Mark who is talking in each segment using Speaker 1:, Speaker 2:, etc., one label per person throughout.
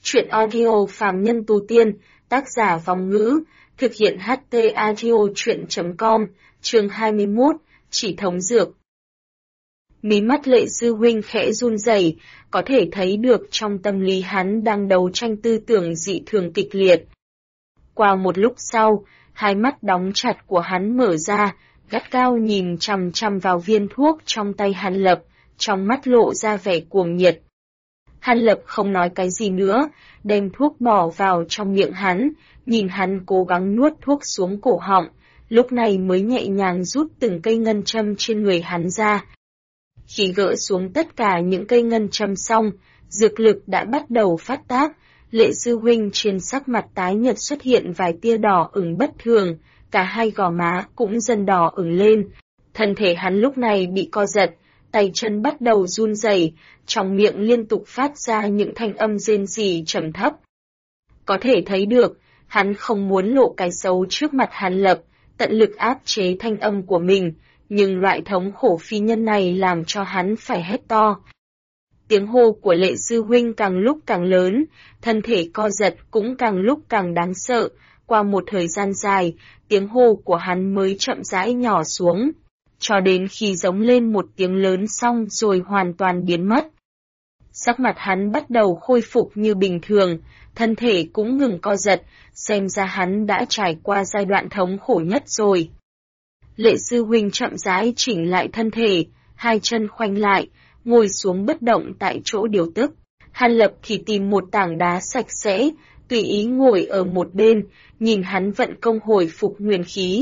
Speaker 1: Truyện audio phàm nhân tu tiên, tác giả Vong Ngữ, thực hiện HT audio truyện.com, chương 21, chỉ thống dược. Mí mắt Lệ Sư huynh khẽ run rẩy, có thể thấy được trong tâm lý hắn đang đấu tranh tư tưởng dị thường kịch liệt. Qua một lúc sau, hai mắt đóng chặt của hắn mở ra, gắt gao nhìn chằm chằm vào viên thuốc trong tay Hàn Lập, trong mắt lộ ra vẻ cuồng nhiệt. Hàn Lập không nói cái gì nữa, đem thuốc bỏ vào trong miệng hắn, nhìn hắn cố gắng nuốt thuốc xuống cổ họng, lúc này mới nhẹ nhàng rút từng cây ngân châm trên người hắn ra. Khi gỡ xuống tất cả những cây ngân châm xong, dược lực đã bắt đầu phát tác, Lệ Sư huynh trên sắc mặt tái nhợt xuất hiện vài tia đỏ ửng bất thường, cả hai gò má cũng dần đỏ ửng lên. Thân thể hắn lúc này bị co giật, tay chân bắt đầu run rẩy, trong miệng liên tục phát ra những thanh âm rên rỉ trầm thấp. Có thể thấy được, hắn không muốn lộ cái xấu trước mặt Hàn Lập, tận lực áp chế thanh âm của mình, nhưng loại thống khổ phi nhân này làm cho hắn phải hét to. Tiếng hô của Lệ Sư huynh càng lúc càng lớn, thân thể co giật cũng càng lúc càng đáng sợ, qua một thời gian dài, tiếng hô của hắn mới chậm rãi nhỏ xuống, cho đến khi giống lên một tiếng lớn xong rồi hoàn toàn biến mất. Sắc mặt hắn bắt đầu khôi phục như bình thường, thân thể cũng ngừng co giật, xem ra hắn đã trải qua giai đoạn thống khổ nhất rồi. Lệ Sư huynh chậm rãi chỉnh lại thân thể, hai chân khoanh lại, ngồi xuống bất động tại chỗ điều tức. Hàn Lập thì tìm một tảng đá sạch sẽ, tùy ý ngồi ở một bên, nhìn hắn vận công hồi phục nguyên khí.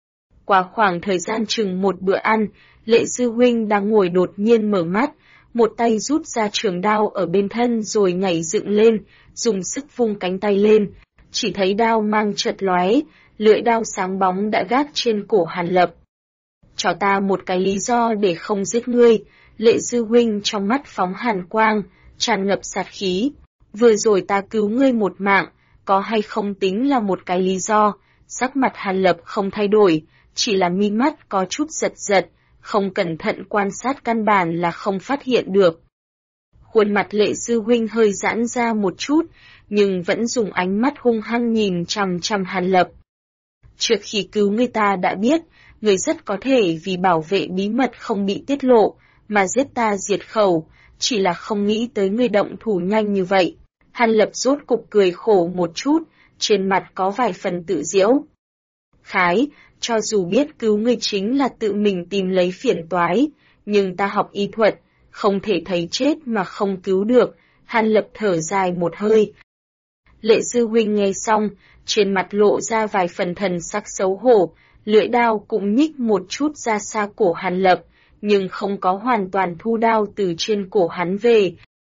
Speaker 1: Qua khoảng thời gian chừng một bữa ăn, Lệ Sư huynh đang ngồi đột nhiên mở mắt, một tay rút ra trường đao ở bên thân rồi nhảy dựng lên, dùng sức vung cánh tay lên, chỉ thấy đao mang chợt lóe, lưỡi đao sáng bóng đã gác trên cổ Hàn Lập. Cho ta một cái lý do để không giết ngươi. Lệ Sư huynh trong mắt phóng hàn quang, tràn ngập sát khí. Vừa rồi ta cứu ngươi một mạng, có hay không tính là một cái lý do. Sắc mặt Hàn Lập không thay đổi, chỉ là mi mắt có chút giật giật, không cẩn thận quan sát căn bản là không phát hiện được. Khuôn mặt Lệ Sư huynh hơi giãn ra một chút, nhưng vẫn dùng ánh mắt hung hăng nhìn chằm chằm Hàn Lập. Trước khi cứu ngươi ta đã biết, ngươi rất có thể vì bảo vệ bí mật không bị tiết lộ, mà giết ta diệt khẩu, chỉ là không nghĩ tới ngươi động thủ nhanh như vậy. Hàn Lập rốt cục cười khổ một chút, trên mặt có vài phần tự giễu. Khái, cho dù biết cứu ngươi chính là tự mình tìm lấy phiền toái, nhưng ta học y thuật, không thể thấy chết mà không cứu được. Hàn Lập thở dài một hơi. Lệ Sư huynh nghe xong, trên mặt lộ ra vài phần thần sắc xấu hổ, lưỡi đao cũng nhích một chút ra xa cổ Hàn Lập, nhưng không có hoàn toàn thu đao từ trên cổ hắn về.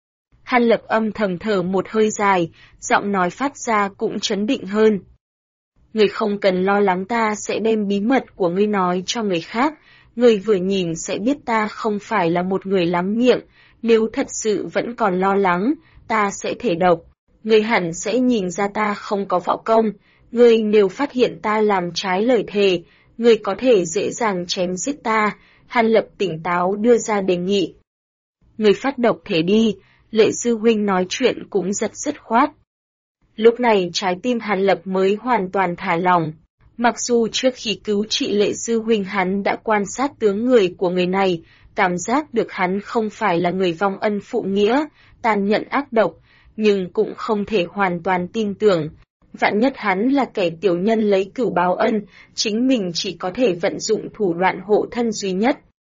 Speaker 1: Hàn Lập âm thầm thở một hơi dài, giọng nói phát ra cũng trấn định hơn. Ngươi không cần lo lắng ta sẽ đem bí mật của ngươi nói cho người khác, ngươi vừa nhìn sẽ biết ta không phải là một người lắm miệng, nếu thật sự vẫn còn lo lắng, ta sẽ thể độc. Ngươi hẳn sẽ nhìn ra ta không có võ công, ngươi nếu phát hiện ta làm trái lời thề, ngươi có thể dễ dàng chém giết ta. Hàn Lập tỉnh táo đưa ra đề nghị. Ngươi phát độc thể đi, Lệ Sư huynh nói chuyện cũng rất dứt khoát. Lúc này trái tim Hàn Lập mới hoàn toàn thả lỏng. Mặc dù trước khi cứu trị Lệ Sư huynh hắn đã quan sát tướng người của người này, cảm giác được hắn không phải là người vong ân phụ nghĩa, tàn nhẫn ác độc, nhưng cũng không thể hoàn toàn tin tưởng. Vạn nhất hắn là kẻ tiểu nhân lấy cửu báo ân, chính mình chỉ có thể vận dụng thủ đoạn hộ thân duy nhất.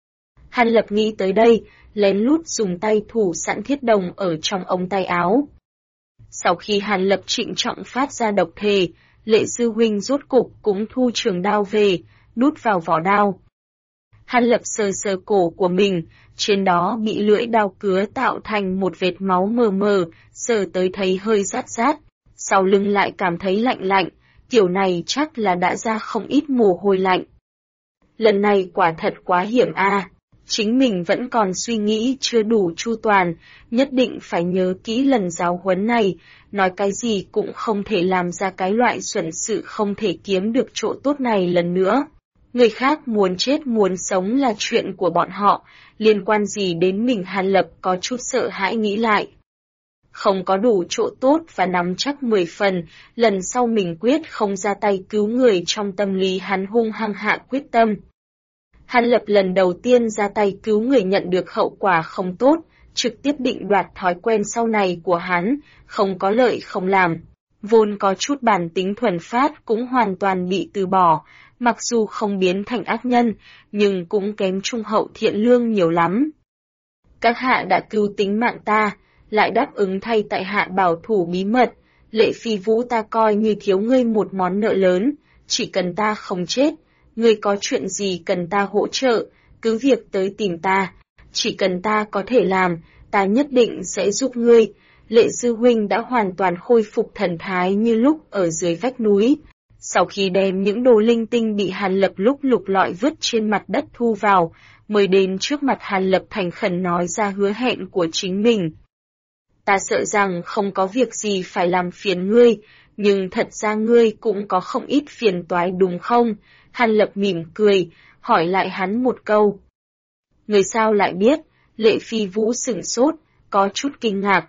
Speaker 1: Hàn Lập nghĩ tới đây, lén lút dùng tay thủ sẵn thiết đồng ở trong ống tay áo. Sau khi Hàn Lập trịnh trọng phát ra độc thề, Lệ Sư huynh rốt cục cũng thu trường đao về, đút vào vỏ đao. Hàn Lập sờ sờ cổ của mình, trên đó bị lưỡi đao cứa tạo thành một vệt máu mờ mờ, sờ tới thấy hơi rát rát. Sau lưng lại cảm thấy lạnh lạnh, kiểu này chắc là đã ra không ít mồ hôi lạnh. Lần này quả thật quá hiểm a. Chính mình vẫn còn suy nghĩ chưa đủ chu toàn, nhất định phải nhớ kỹ lần giáo huấn này, nói cái gì cũng không thể làm ra cái loại xuẩn sự không thể kiếm được chỗ tốt này lần nữa. Người khác muốn chết muốn sống là chuyện của bọn họ, liên quan gì đến mình? Hàn Lập có chút sợ hãi nghĩ lại. không có đủ chỗ tốt và nắm chắc 10 phần, lần sau mình quyết không ra tay cứu người. Trong tâm lý hắn hung hăng hạ quyết tâm. Hàn Lập lần đầu tiên ra tay cứu người nhận được hậu quả không tốt, trực tiếp định đoạt thói quen sau này của hắn, không có lợi không làm. Vốn có chút bản tính thuần phát cũng hoàn toàn bị từ bỏ, mặc dù không biến thành ác nhân, nhưng cũng kém trung hậu thiện lương nhiều lắm. Các hạ đã cứu tính mạng ta, lại đáp ứng thay tại hạ bảo thủ bí mật, Lệ Phi Vũ ta coi như thiếu ngươi một món nợ lớn, chỉ cần ta không chết, ngươi có chuyện gì cần ta hỗ trợ, cứ việc tới tìm ta, chỉ cần ta có thể làm, ta nhất định sẽ giúp ngươi. Lệ sư huynh đã hoàn toàn khôi phục thần thái như lúc ở dưới vách núi. Sau khi đem những đồ linh tinh bị Hàn Lập lúc lục lọi vứt trên mặt đất thu vào, mới đến trước mặt Hàn Lập thành khẩn nói ra hứa hẹn của chính mình. Ta sợ rằng không có việc gì phải làm phiền ngươi, nhưng thật ra ngươi cũng có không ít phiền toái đúng không? Hàn Lập mỉm cười, hỏi lại hắn một câu. Người sao lại biết? Lệ Phi Vũ sửng sốt, có chút kinh ngạc.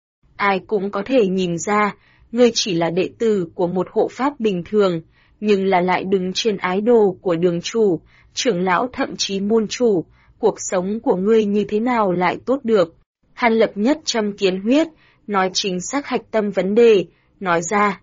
Speaker 1: Ai cũng có thể nhìn ra, ngươi chỉ là đệ tử của một hộ pháp bình thường, nhưng là lại đứng trên ái đồ của đường chủ, trưởng lão thậm chí môn chủ, cuộc sống của ngươi như thế nào lại tốt được? Hàn Lập nhất châm kiến huyết, nói chính xác hạch tâm vấn đề, nói ra.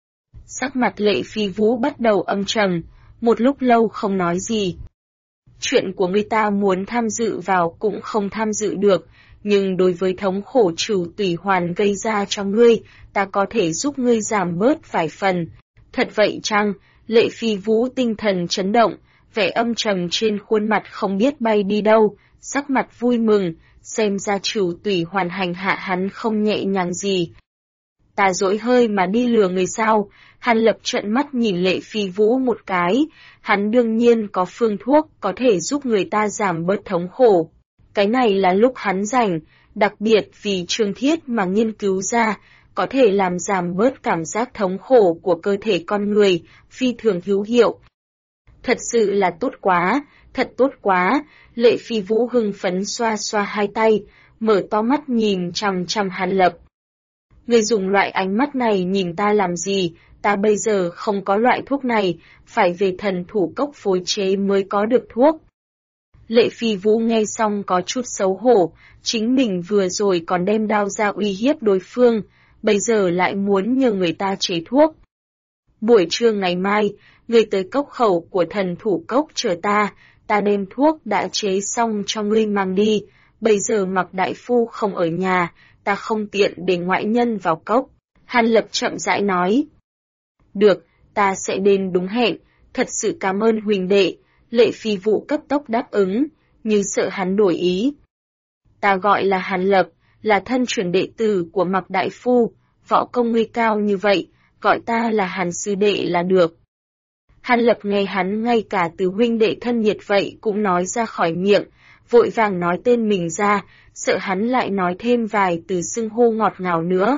Speaker 1: Sắc mặt Lệ Phi Vũ bắt đầu âm trầm, một lúc lâu không nói gì. Chuyện của người ta muốn tham dự vào cũng không tham dự được, nhưng đối với thống khổ trừ tùy hoàn gây ra cho ngươi, ta có thể giúp ngươi giảm bớt vài phần. Thật vậy chăng? Lệ Phi Vũ tinh thần chấn động, vẻ âm trầm trên khuôn mặt không biết bay đi đâu, sắc mặt vui mừng, xem ra trừ tùy hoàn hành hạ hắn không nhẹ nhàng gì. Ta dỗi hơi mà đi lừa người sao? Hàn Lập trợn mắt nhìn Lệ Phi Vũ một cái, hắn đương nhiên có phương thuốc có thể giúp người ta giảm bớt thống khổ. Cái này là lúc hắn rảnh, đặc biệt vì Trương Thiết mà nghiên cứu ra, có thể làm giảm bớt cảm giác thống khổ của cơ thể con người, phi thường hữu hiệu. Thật sự là tốt quá, thật tốt quá, Lệ Phi Vũ hưng phấn xoa xoa hai tay, mở to mắt nhìn chằm chằm Hàn Lập. Người dùng loại ánh mắt này nhìn ta làm gì, ta bây giờ không có loại thuốc này, phải về thần thủ cốc phối chế mới có được thuốc. Lệ Phi Vũ nghe xong có chút xấu hổ, chính mình vừa rồi còn đem đao ra uy hiếp đối phương, bây giờ lại muốn nhờ người ta chế thuốc. Buổi trưa ngày mai, người tới cốc khẩu của thần thủ cốc chờ ta đem thuốc đã chế xong cho ngươi mang đi, bây giờ Mạc đại phu không ở nhà, ta không tiện để ngoại nhân vào cốc. Hàn Lập chậm rãi nói. Được, ta sẽ đến đúng hẹn, thật sự cảm ơn huỳnh đệ. Lệ Phi Vũ cấp tốc đáp ứng, như sợ hắn đổi ý. Ta gọi là Hàn Lập, là thân truyền đệ tử của Mạc đại phu, võ công ngươi cao như vậy, gọi ta là Hàn sư đệ là được. Hàn Lập nghe hắn ngay cả từ huynh đệ thân nhiệt vậy cũng nói ra khỏi miệng, vội vàng nói tên mình ra, sợ hắn lại nói thêm vài từ xưng hô ngọt ngào nữa.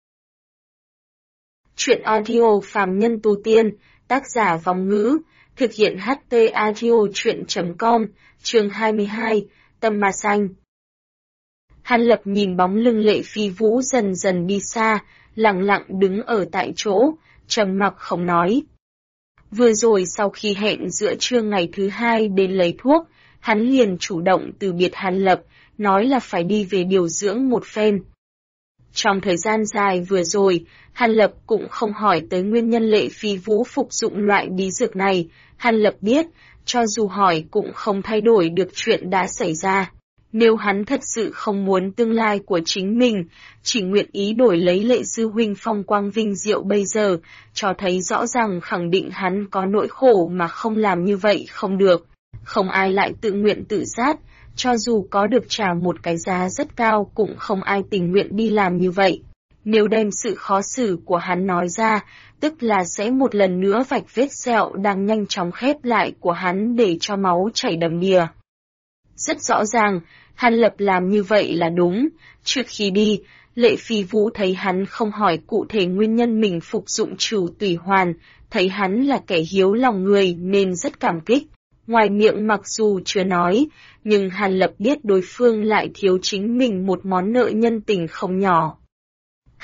Speaker 1: Chuyện audio phàm nhân tu tiên, tác giả Vong Ngữ, thực hiện HT audio chuyện.com, chương 22, Tâm Ma Xanh. Hàn Lập nhìn bóng lưng Lệ Phi Vũ dần dần đi xa, lặng lặng đứng ở tại chỗ, trầm mặc không nói. Vừa rồi sau khi hẹn giữa trưa ngày thứ hai đến lấy thuốc, hắn liền chủ động từ biệt Hàn Lập, nói là phải đi về điều dưỡng một phen. Trong thời gian dài vừa rồi, Hàn Lập cũng không hỏi tới nguyên nhân Lệ Phi Vũ phục dụng loại bí dược này, Hàn Lập biết, cho dù hỏi cũng không thay đổi được chuyện đã xảy ra. Nếu hắn thật sự không muốn tương lai của chính mình, chỉ nguyện ý đổi lấy Lệ sư huynh phong quang vinh diệu bây giờ, cho thấy rõ ràng khẳng định hắn có nỗi khổ mà không làm như vậy không được. Không ai lại tự nguyện tự sát, cho dù có được trả một cái giá rất cao cũng không ai tình nguyện đi làm như vậy. Nếu đem sự khó xử của hắn nói ra, tức là sẽ một lần nữa vạch vết sẹo đang nhanh chóng khép lại của hắn để cho máu chảy đầm đìa. Rất rõ ràng, Hàn Lập làm như vậy là đúng. Trước khi đi, Lệ Phi Vũ thấy hắn không hỏi cụ thể nguyên nhân mình phục dụng trừ tùy hoàn, thấy hắn là kẻ hiếu lòng người nên rất cảm kích. Ngoài miệng mặc dù chưa nói, nhưng Hàn Lập biết đối phương lại thiếu chính mình một món nợ nhân tình không nhỏ.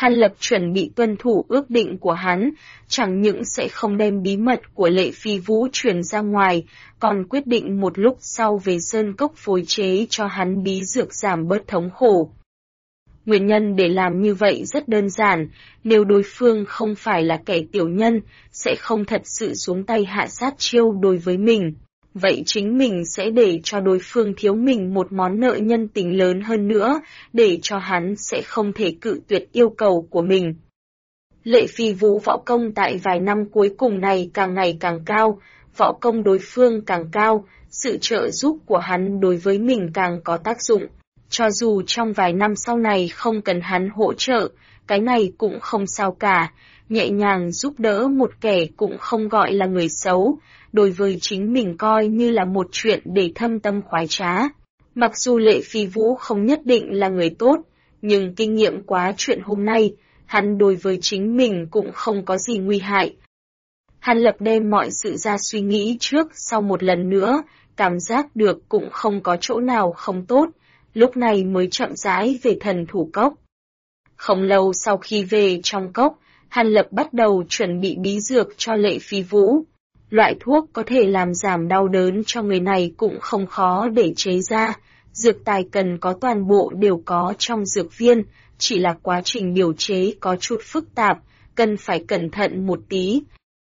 Speaker 1: Hàn Lập chuẩn bị tuân thủ ước định của hắn, chẳng những sẽ không đem bí mật của Lệ Phi Vũ truyền ra ngoài, còn quyết định một lúc sau về sơn cốc phối chế cho hắn bí dược giảm bớt thống khổ. Nguyên nhân để làm như vậy rất đơn giản, nếu đối phương không phải là kẻ tiểu nhân, sẽ không thật sự xuống tay hạ sát chiêu đối với mình. Vậy chính mình sẽ để cho đối phương thiếu mình một món nợ nhân tình lớn hơn nữa, để cho hắn sẽ không thể cự tuyệt yêu cầu của mình. Lệ Phi Vũ võ công tại vài năm cuối cùng này càng ngày càng cao, võ công đối phương càng cao, sự trợ giúp của hắn đối với mình càng có tác dụng. Cho dù trong vài năm sau này không cần hắn hỗ trợ, cái này cũng không sao cả, nhẹ nhàng giúp đỡ một kẻ cũng không gọi là người xấu, đối với chính mình coi như là một chuyện để thâm tâm khoái trá. Mặc dù Lệ Phi Vũ không nhất định là người tốt, nhưng kinh nghiệm quá chuyện hôm nay, hắn đối với chính mình cũng không có gì nguy hại. Hàn Lập đem mọi sự ra suy nghĩ trước sau một lần nữa, cảm giác được cũng không có chỗ nào không tốt, lúc này mới chậm rãi về thần thủ cốc. Không lâu sau khi về trong cốc, Hàn Lập bắt đầu chuẩn bị bí dược cho Lệ Phi Vũ. Loại thuốc có thể làm giảm đau đớn cho người này cũng không khó để chế ra, dược tài cần có toàn bộ đều có trong dược viên, chỉ là quá trình điều chế có chút phức tạp, cần phải cẩn thận một tí.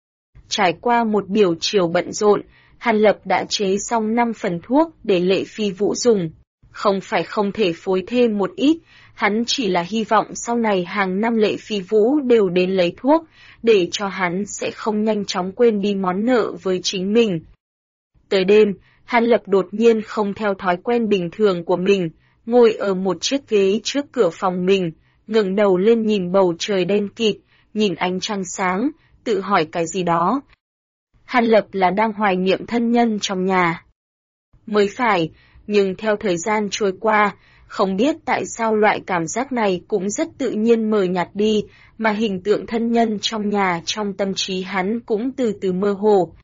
Speaker 1: Trải qua một buổi chiều bận rộn, Hàn Lập đã chế xong 5 phần thuốc để Lệ Phi Vũ dùng. Không phải không thể phối thêm một ít, hắn chỉ là hy vọng sau này hàng năm Lệ Phi Vũ đều đến lấy thuốc, để cho hắn sẽ không nhanh chóng quên đi món nợ với chính mình. Tới đêm, Hàn Lập đột nhiên không theo thói quen bình thường của mình, ngồi ở một chiếc ghế trước cửa phòng mình, ngẩng đầu lên nhìn bầu trời đen kịt, nhìn ánh trăng sáng, tự hỏi cái gì đó. Hàn Lập là đang hoài niệm thân nhân trong nhà. Mới phải, nhưng theo thời gian trôi qua, không biết tại sao loại cảm giác này cũng rất tự nhiên mờ nhạt đi, mà hình tượng thân nhân trong nhà trong tâm trí hắn cũng từ từ mơ hồ.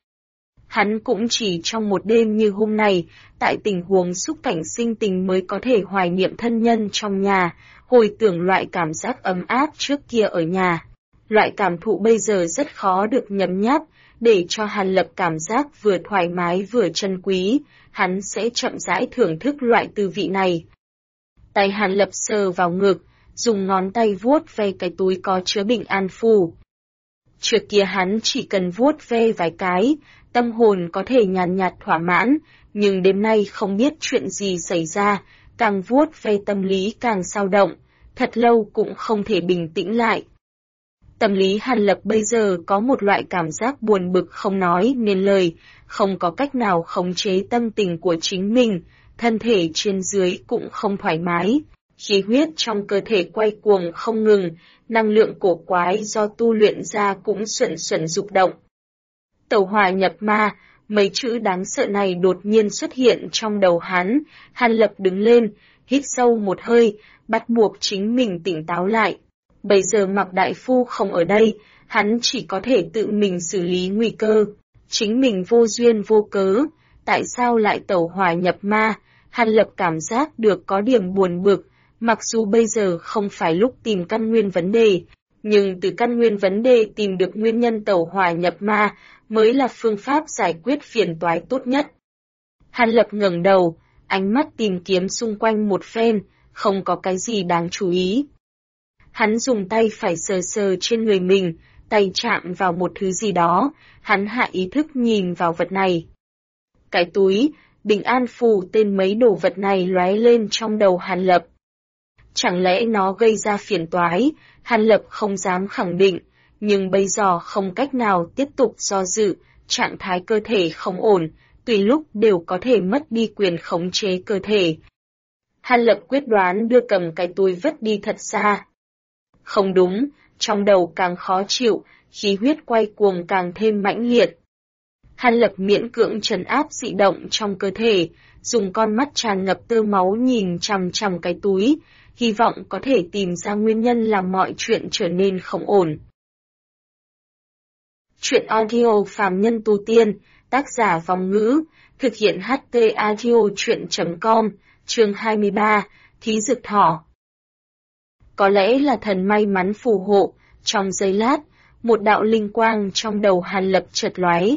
Speaker 1: Hắn cũng chỉ trong một đêm như hôm nay, tại tình huống xúc cảnh sinh tình mới có thể hoài niệm thân nhân trong nhà, hồi tưởng loại cảm giác ấm áp trước kia ở nhà. Loại cảm thụ bây giờ rất khó được nhấm nháp, để cho Hàn Lập cảm giác vừa thoải mái vừa trân quý, hắn sẽ chậm rãi thưởng thức loại tư vị này. Tay Hàn Lập sờ vào ngực, dùng ngón tay vuốt ve cái túi có chứa bình an phù. Trước kia hắn chỉ cần vuốt ve vài cái, tâm hồn có thể nhàn nhạt thỏa mãn, nhưng đêm nay không biết chuyện gì xảy ra, càng vuốt ve tâm lý càng xao động, thật lâu cũng không thể bình tĩnh lại. Tâm lý Hàn Lập bây giờ có một loại cảm giác buồn bực không nói nên lời, không có cách nào khống chế tâm tình của chính mình, thân thể trên dưới cũng không thoải mái, khí huyết trong cơ thể quay cuồng không ngừng, năng lượng cổ quái do tu luyện ra cũng xuẩn xuẩn dục động. Tẩu hỏa nhập ma, mấy chữ đáng sợ này đột nhiên xuất hiện trong đầu hắn, Hàn Lập đứng lên, hít sâu một hơi, bắt buộc chính mình tỉnh táo lại. Bây giờ Mạc Đại Phu không ở đây, hắn chỉ có thể tự mình xử lý nguy cơ. Chính mình vô duyên vô cớ, tại sao lại tẩu hỏa nhập ma? Hàn Lập cảm giác được có điểm buồn bực, mặc dù bây giờ không phải lúc tìm căn nguyên vấn đề, nhưng từ căn nguyên vấn đề tìm được nguyên nhân tẩu hỏa nhập ma mới là phương pháp giải quyết phiền toái tốt nhất. Hàn Lập ngẩng đầu, ánh mắt tìm kiếm xung quanh một phen, không có cái gì đáng chú ý. Hắn dùng tay phải sờ sờ trên người mình, tay chạm vào một thứ gì đó, hắn hạ ý thức nhìn vào vật này. Cái túi, bình an phù tên mấy đồ vật này lóe lên trong đầu Hàn Lập. Chẳng lẽ nó gây ra phiền toái, Hàn Lập không dám khẳng định, nhưng bây giờ không cách nào tiếp tục do dự, trạng thái cơ thể không ổn, tùy lúc đều có thể mất đi quyền khống chế cơ thể. Hàn Lập quyết đoán đưa cầm cái túi vứt đi thật xa. Không đúng, trong đầu càng khó chịu, khí huyết quay cuồng càng thêm mãnh liệt. Hàn Lập miễn cưỡng trấn áp dị động trong cơ thể, dùng con mắt tràn ngập tơ máu nhìn chằm chằm cái túi, hy vọng có thể tìm ra nguyên nhân làm mọi chuyện trở nên không ổn. Chuyện audio Phàm Nhân Tu Tiên, tác giả Vong Ngữ, thực hiện HT audio chuyện.com, chương 23, Thí Dược Thỏ. Có lẽ là thần may mắn phù hộ, trong giây lát, một đạo linh quang trong đầu Hàn Lập chợt lóe.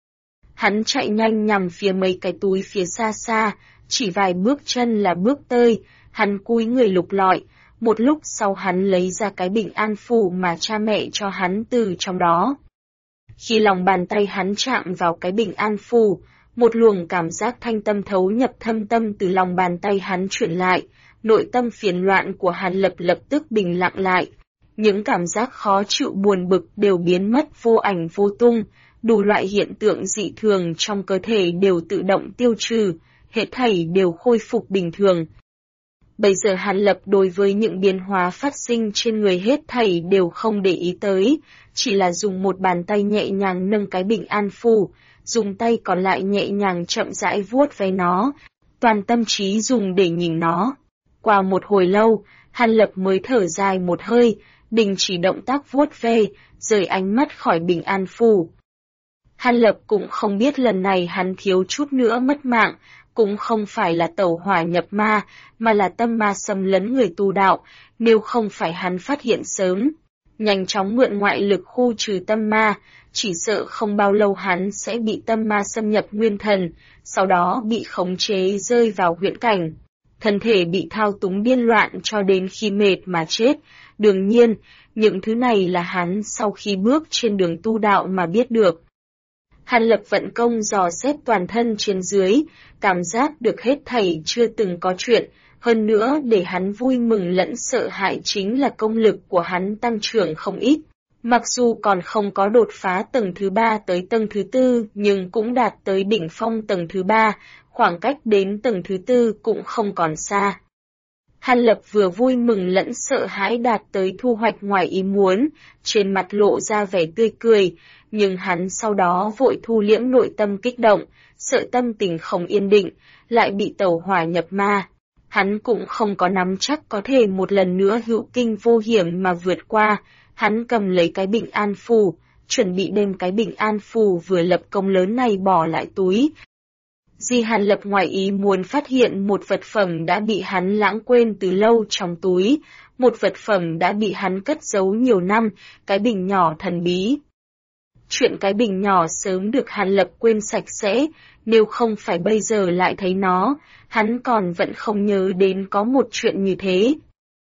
Speaker 1: Hắn chạy nhanh nhằm phía mấy cái túi phía xa xa, chỉ vài bước chân là bước tới, hắn cúi người lục lọi, một lúc sau hắn lấy ra cái bình an phù mà cha mẹ cho hắn từ trong đó. Khi lòng bàn tay hắn chạm vào cái bình an phù, một luồng cảm giác thanh tâm thấu nhập thâm tâm từ lòng bàn tay hắn chuyển lại, nội tâm phiền loạn của Hàn Lập lập tức bình lặng lại. Những cảm giác khó chịu buồn bực đều biến mất vô ảnh vô tung, đủ loại hiện tượng dị thường trong cơ thể đều tự động tiêu trừ, hết thảy đều khôi phục bình thường. Bây giờ Hàn Lập đối với những biến hóa phát sinh trên người hết thảy đều không để ý tới, chỉ là dùng một bàn tay nhẹ nhàng nâng cái bình an phù, dùng tay còn lại nhẹ nhàng chậm rãi vuốt ve nó, toàn tâm trí dùng để nhìn nó. Qua một hồi lâu, Hàn Lập mới thở dài một hơi, đình chỉ động tác vuốt ve, rời ánh mắt khỏi bình an phù. Hàn Lập cũng không biết lần này hắn thiếu chút nữa mất mạng, cũng không phải là tẩu hỏa nhập ma, mà là tâm ma xâm lấn người tu đạo, nếu không phải hắn phát hiện sớm. Nhanh chóng mượn ngoại lực khu trừ tâm ma, chỉ sợ không bao lâu hắn sẽ bị tâm ma xâm nhập nguyên thần, sau đó bị khống chế rơi vào huyễn cảnh. Thân thể bị thao túng điên loạn cho đến khi mệt mà chết. Đương nhiên, những thứ này là hắn sau khi bước trên đường tu đạo mà biết được. Hàn Lập vận công dò xét toàn thân trên dưới, cảm giác được hết thảy chưa từng có chuyện, hơn nữa để hắn vui mừng lẫn sợ hãi chính là công lực của hắn tăng trưởng không ít. Mặc dù còn không có đột phá tầng thứ 3 tới tầng thứ 4 nhưng cũng đạt tới đỉnh phong tầng thứ 3, khoảng cách đến tầng thứ 4 cũng không còn xa. Hàn Lập vừa vui mừng lẫn sợ hãi đạt tới thu hoạch ngoài ý muốn, trên mặt lộ ra vẻ tươi cười, nhưng hắn sau đó vội thu liễm nội tâm kích động, sợ tâm tình không yên định, lại bị tẩu hỏa nhập ma. Hắn cũng không có nắm chắc có thể một lần nữa hữu kinh vô hiểm mà vượt qua, hắn cầm lấy cái bình an phù, chuẩn bị đem cái bình an phù vừa lập công lớn này bỏ lại túi. Hàn Lập ngoài ý muốn phát hiện một vật phẩm đã bị hắn lãng quên từ lâu trong túi, một vật phẩm đã bị hắn cất giấu nhiều năm, cái bình nhỏ thần bí. Chuyện cái bình nhỏ sớm được Hàn Lập quên sạch sẽ, nếu không phải bây giờ lại thấy nó, hắn còn vẫn không nhớ đến có một chuyện như thế.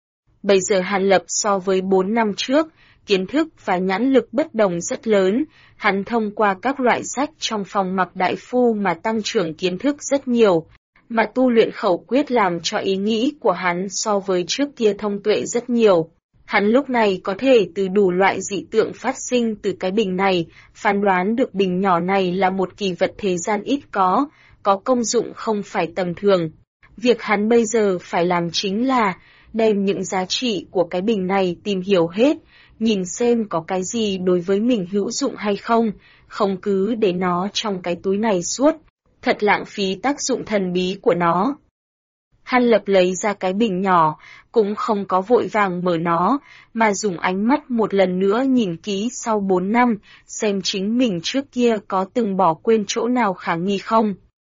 Speaker 1: Bây giờ Hàn Lập so với 4 năm trước, kiến thức và nhãn lực bất đồng rất lớn, hắn thông qua các loại sách trong phòng mặc đại phu mà tăng trưởng kiến thức rất nhiều, mà tu luyện khẩu quyết làm cho ý nghĩ của hắn so với trước kia thông tuệ rất nhiều. Hắn lúc này có thể từ đủ loại dị tượng phát sinh từ cái bình này, phán đoán được bình nhỏ này là một kỳ vật thế gian ít có công dụng không phải tầm thường. Việc hắn bây giờ phải làm chính là đem những giá trị của cái bình này tìm hiểu hết, nhìn xem có cái gì đối với mình hữu dụng hay không, không cứ để nó trong cái túi này suốt, thật lãng phí tác dụng thần bí của nó. Hàn Lập lấy ra cái bình nhỏ, cũng không có vội vàng mở nó, mà dùng ánh mắt một lần nữa nhìn kỹ sau 4 năm, xem chính mình trước kia có từng bỏ quên chỗ nào khả nghi không.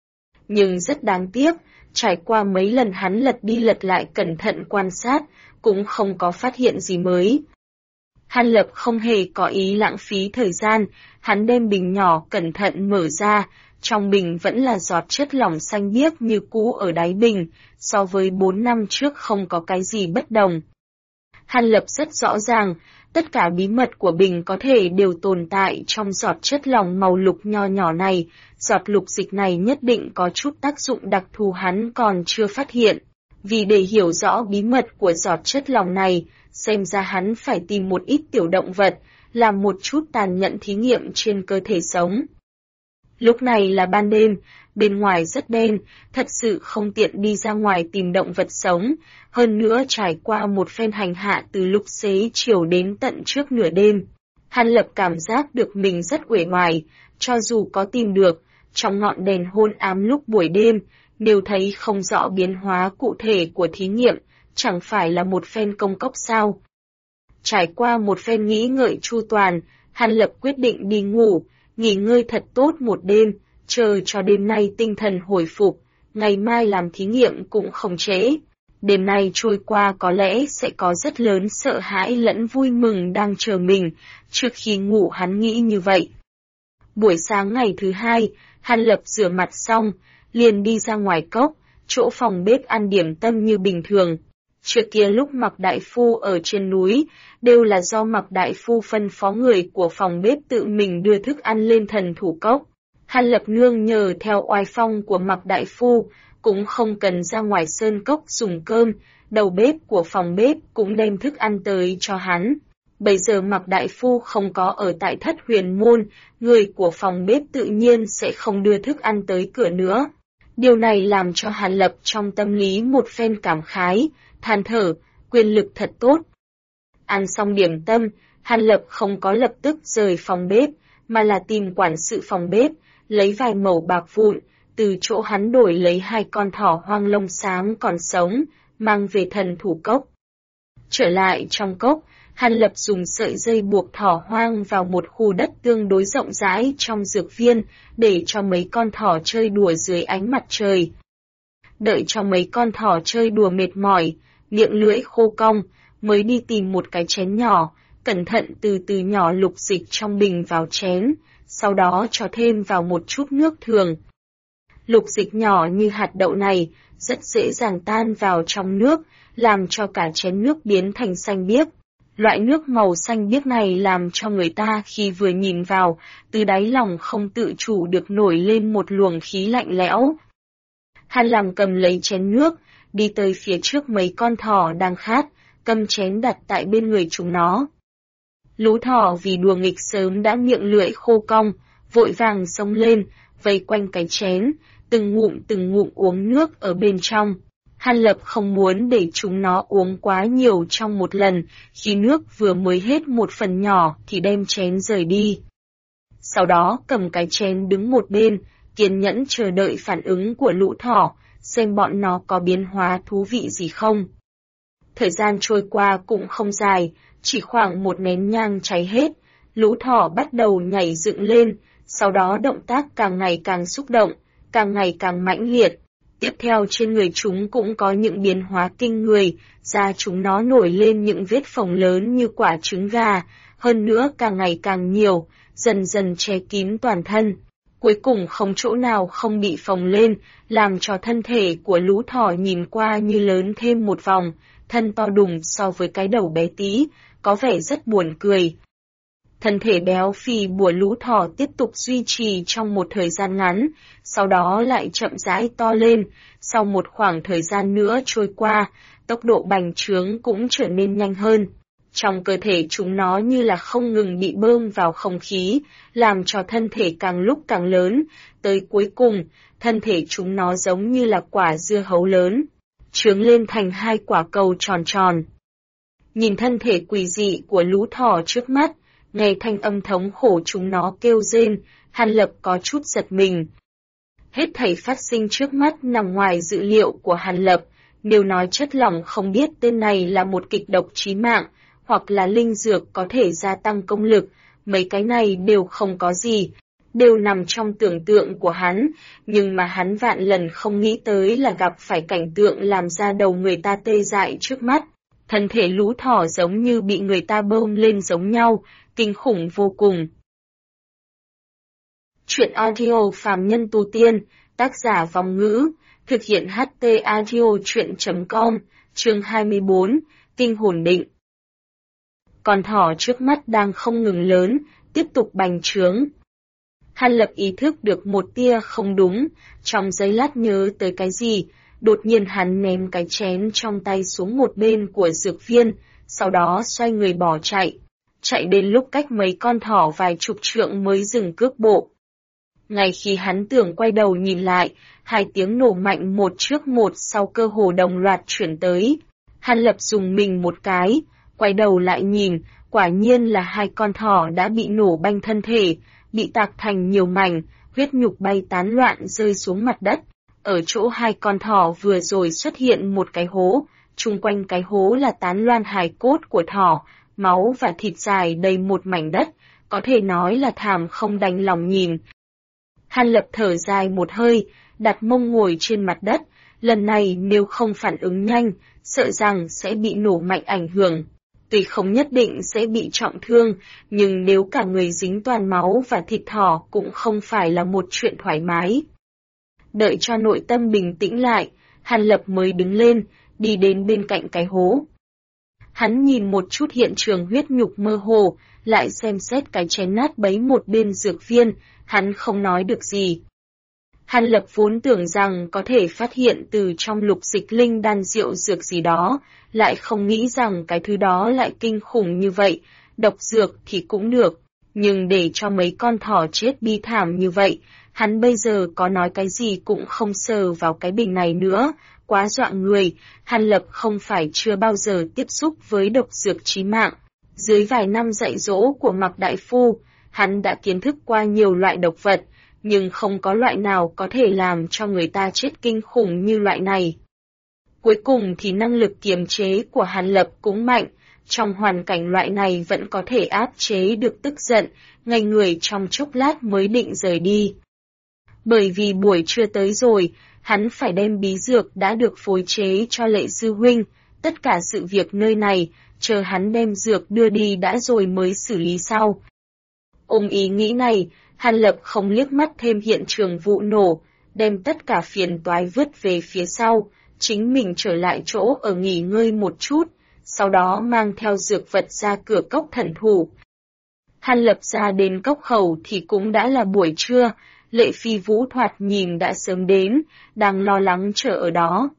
Speaker 1: Nhưng rất đáng tiếc, trải qua mấy lần hắn lật đi lật lại cẩn thận quan sát, cũng không có phát hiện gì mới. Hàn Lập không hề có ý lãng phí thời gian, hắn đem bình nhỏ cẩn thận mở ra, trong bình vẫn là giọt chất lỏng xanh biếc như cũ ở đáy bình, so với 4 năm trước không có cái gì bất đồng. Hàn Lập rất rõ ràng, tất cả bí mật của bình có thể đều tồn tại trong giọt chất lỏng màu lục nho nhỏ này, giọt lục dịch này nhất định có chút tác dụng đặc thù hắn còn chưa phát hiện. Vì để hiểu rõ bí mật của giọt chất lỏng này, xem ra hắn phải tìm một ít tiểu động vật, làm một chút tàn nhẫn thí nghiệm trên cơ thể sống. Lúc này là ban đêm, bên ngoài rất đen, thật sự không tiện đi ra ngoài tìm động vật sống, hơn nữa trải qua một phen hành hạ từ lúc xế chiều đến tận trước nửa đêm. Hàn Lập cảm giác được mình rất uể oải, cho dù có tìm được, trong ngọn đèn hôn ám lúc buổi đêm, đều thấy không rõ biến hóa cụ thể của thí nghiệm, chẳng phải là một phen công cốc sao. Trải qua một phen nghĩ ngợi chu toàn, Hàn Lập quyết định đi ngủ, nghỉ ngơi thật tốt một đêm, chờ cho đêm nay tinh thần hồi phục, ngày mai làm thí nghiệm cũng không trễ. Đêm nay trôi qua có lẽ sẽ có rất lớn sợ hãi lẫn vui mừng đang chờ mình, trước khi ngủ hắn nghĩ như vậy. Buổi sáng ngày thứ hai, Hàn Lập rửa mặt xong, liền đi ra ngoài cốc, chỗ phòng bếp ăn điểm tâm như bình thường. Trước kia lúc Mạc Đại Phu ở trên núi, đều là do Mạc Đại Phu phân phó người của phòng bếp tự mình đưa thức ăn lên thần thủ cốc. Hàn Lập nương nhờ theo oai phong của Mạc Đại Phu, cũng không cần ra ngoài sơn cốc dùng cơm, đầu bếp của phòng bếp cũng đem thức ăn tới cho hắn. Bây giờ Mạc Đại Phu không có ở tại Thất Huyền Môn, người của phòng bếp tự nhiên sẽ không đưa thức ăn tới cửa nữa. Điều này làm cho Hàn Lập trong tâm lý một phen cảm khái, than thở, quyền lực thật tốt. Ăn xong điểm tâm, Hàn Lập không có lập tức rời phòng bếp, mà là tìm quản sự phòng bếp, lấy vài mẩu bạc vụn, từ chỗ hắn đổi lấy 2 con thỏ hoang lông xám còn sống, mang về thần thủ cốc. Trở lại trong cốc, Hàn Lập dùng sợi dây buộc thỏ hoang vào một khu đất tương đối rộng rãi trong dược viên, để cho mấy con thỏ chơi đùa dưới ánh mặt trời. Đợi cho mấy con thỏ chơi đùa mệt mỏi, miệng lưỡi khô cong, mới đi tìm một cái chén nhỏ, cẩn thận từ từ nhỏ lục dịch trong bình vào chén, sau đó cho thêm vào một chút nước thường. Lục dịch nhỏ như hạt đậu này, rất dễ dàng tan vào trong nước, làm cho cả chén nước biến thành xanh biếc. Loại nước màu xanh biếc này làm cho người ta khi vừa nhìn vào, từ đáy lòng không tự chủ được nổi lên một luồng khí lạnh lẽo. Hàn Làm cầm lấy chén nước, đi tới phía trước mấy con thỏ đang khát, cầm chén đặt tại bên người chúng nó. Lũ thỏ vì đùa nghịch sớm đã miệng lưỡi khô cong, vội vàng xông lên, vây quanh cái chén, từng ngụm uống nước ở bên trong. Hàn Lập không muốn để chúng nó uống quá nhiều trong một lần, khi nước vừa mới hết một phần nhỏ thì đem chén rời đi. Sau đó cầm cái chén đứng một bên, kiên nhẫn chờ đợi phản ứng của lũ thỏ, xem bọn nó có biến hóa thú vị gì không. Thời gian trôi qua cũng không dài, chỉ khoảng một nén nhang cháy hết, lũ thỏ bắt đầu nhảy dựng lên, sau đó động tác càng ngày càng xúc động, càng ngày càng mãnh liệt. Tiếp theo trên người chúng cũng có những biến hóa kinh người, da chúng nó nổi lên những vết phồng lớn như quả trứng gà, hơn nữa càng ngày càng nhiều, dần dần che kín toàn thân. Cuối cùng không chỗ nào không bị phồng lên, làm cho thân thể của lũ thỏ nhìn qua như lớn thêm một vòng, thân to đùng so với cái đầu bé tí, có vẻ rất buồn cười. Thân thể béo phì của lũ thỏ tiếp tục duy trì trong một thời gian ngắn, sau đó lại chậm rãi to lên, sau một khoảng thời gian nữa trôi qua, tốc độ bành trướng cũng trở nên nhanh hơn. Trong cơ thể chúng nó như là không ngừng bị bơm vào không khí, làm cho thân thể càng lúc càng lớn, tới cuối cùng, thân thể chúng nó giống như là quả dưa hấu lớn, trướng lên thành 2 quả cầu tròn tròn. Nhìn thân thể quỷ dị của lũ thỏ trước mắt, nghe thanh âm thống khổ chúng nó kêu rên, Hàn Lập có chút giật mình. Hết thảy phát sinh trước mắt nằm ngoài dự liệu của Hàn Lập, nếu nói chất lỏng không biết tên này là một kịch độc chí mạng, hoặc là linh dược có thể gia tăng công lực, mấy cái này đều không có gì, đều nằm trong tưởng tượng của hắn, nhưng mà hắn vạn lần không nghĩ tới là gặp phải cảnh tượng làm ra đầu người ta tê dại trước mắt. Thân thể lũ thỏ giống như bị người ta bơm lên giống nhau, kinh khủng vô cùng. Chuyện audio Phàm Nhân Tu Tiên, tác giả Vong Ngữ, thực hiện HT Audio Chuyện.com, chương 24, Kinh Hồn Định. Con thỏ trước mắt đang không ngừng lớn, tiếp tục bành trướng. Hàn Lập ý thức được một tia không đúng, trong giây lát nhớ tới cái gì, đột nhiên hắn ném cái chén trong tay xuống một bên của dược viên, sau đó xoay người bỏ chạy. Chạy đến lúc cách mấy con thỏ vài chục trượng mới dừng cước bộ. Ngay khi hắn tưởng quay đầu nhìn lại, 2 tiếng nổ mạnh một trước một sau cơ hồ đồng loạt chuyển tới. Hàn Lập dùng mình một cái, quay đầu lại nhìn, quả nhiên là 2 con thỏ đã bị nổ banh thân thể, bị tạc thành nhiều mảnh, huyết nhục bay tán loạn rơi xuống mặt đất. Ở chỗ 2 con thỏ vừa rồi xuất hiện một cái hố, chung quanh cái hố là tán loan hài cốt của thỏ, máu và thịt dài đầy một mảnh đất, có thể nói là thảm không đành lòng nhìn. Hàn Lập thở dài một hơi, đặt mông ngồi trên mặt đất, lần này nếu không phản ứng nhanh, sợ rằng sẽ bị nổ mạnh ảnh hưởng. Tuy không nhất định sẽ bị trọng thương, nhưng nếu cả người dính toàn máu và thịt thỏ cũng không phải là một chuyện thoải mái. Đợi cho nội tâm bình tĩnh lại, Hàn Lập mới đứng lên, đi đến bên cạnh cái hố. Hắn nhìn một chút hiện trường huyết nhục mơ hồ, lại xem xét cái chén nát bấy một bên dược viên, hắn không nói được gì. Hàn Lập vốn tưởng rằng có thể phát hiện từ trong lục dịch linh đan rượu dược gì đó, lại không nghĩ rằng cái thứ đó lại kinh khủng như vậy, độc dược thì cũng được, nhưng để cho mấy con thỏ chết bi thảm như vậy, hắn bây giờ có nói cái gì cũng không sờ vào cái bình này nữa, quá dọa người. Hàn Lập không phải chưa bao giờ tiếp xúc với độc dược chí mạng. Dưới vài năm dạy dỗ của Mạc Đại Phu, hắn đã kiến thức qua nhiều loại độc vật, nhưng không có loại nào có thể làm cho người ta chết kinh khủng như loại này. Cuối cùng thì năng lực kiềm chế của Hàn Lập cũng mạnh, trong hoàn cảnh loại này vẫn có thể áp chế được tức giận, ngây người trong chốc lát mới định rời đi. Bởi vì buổi trưa tới rồi, hắn phải đem bí dược đã được phối chế cho Lệ sư huynh, tất cả sự việc nơi này, chờ hắn đem dược đưa đi đã rồi mới xử lý sau. Ôm ý nghĩ này, Hàn Lập không liếc mắt thêm hiện trường vụ nổ, đem tất cả phiền toái vứt về phía sau, chính mình trở lại chỗ ở nghỉ ngơi một chút, sau đó mang theo dược vật ra cửa cốc thần thủ. Hàn Lập ra đến cốc khẩu thì cũng đã là buổi trưa, Lệ Phi Vũ thoạt nhìn đã sớm đến, đang lo lắng chờ ở đó.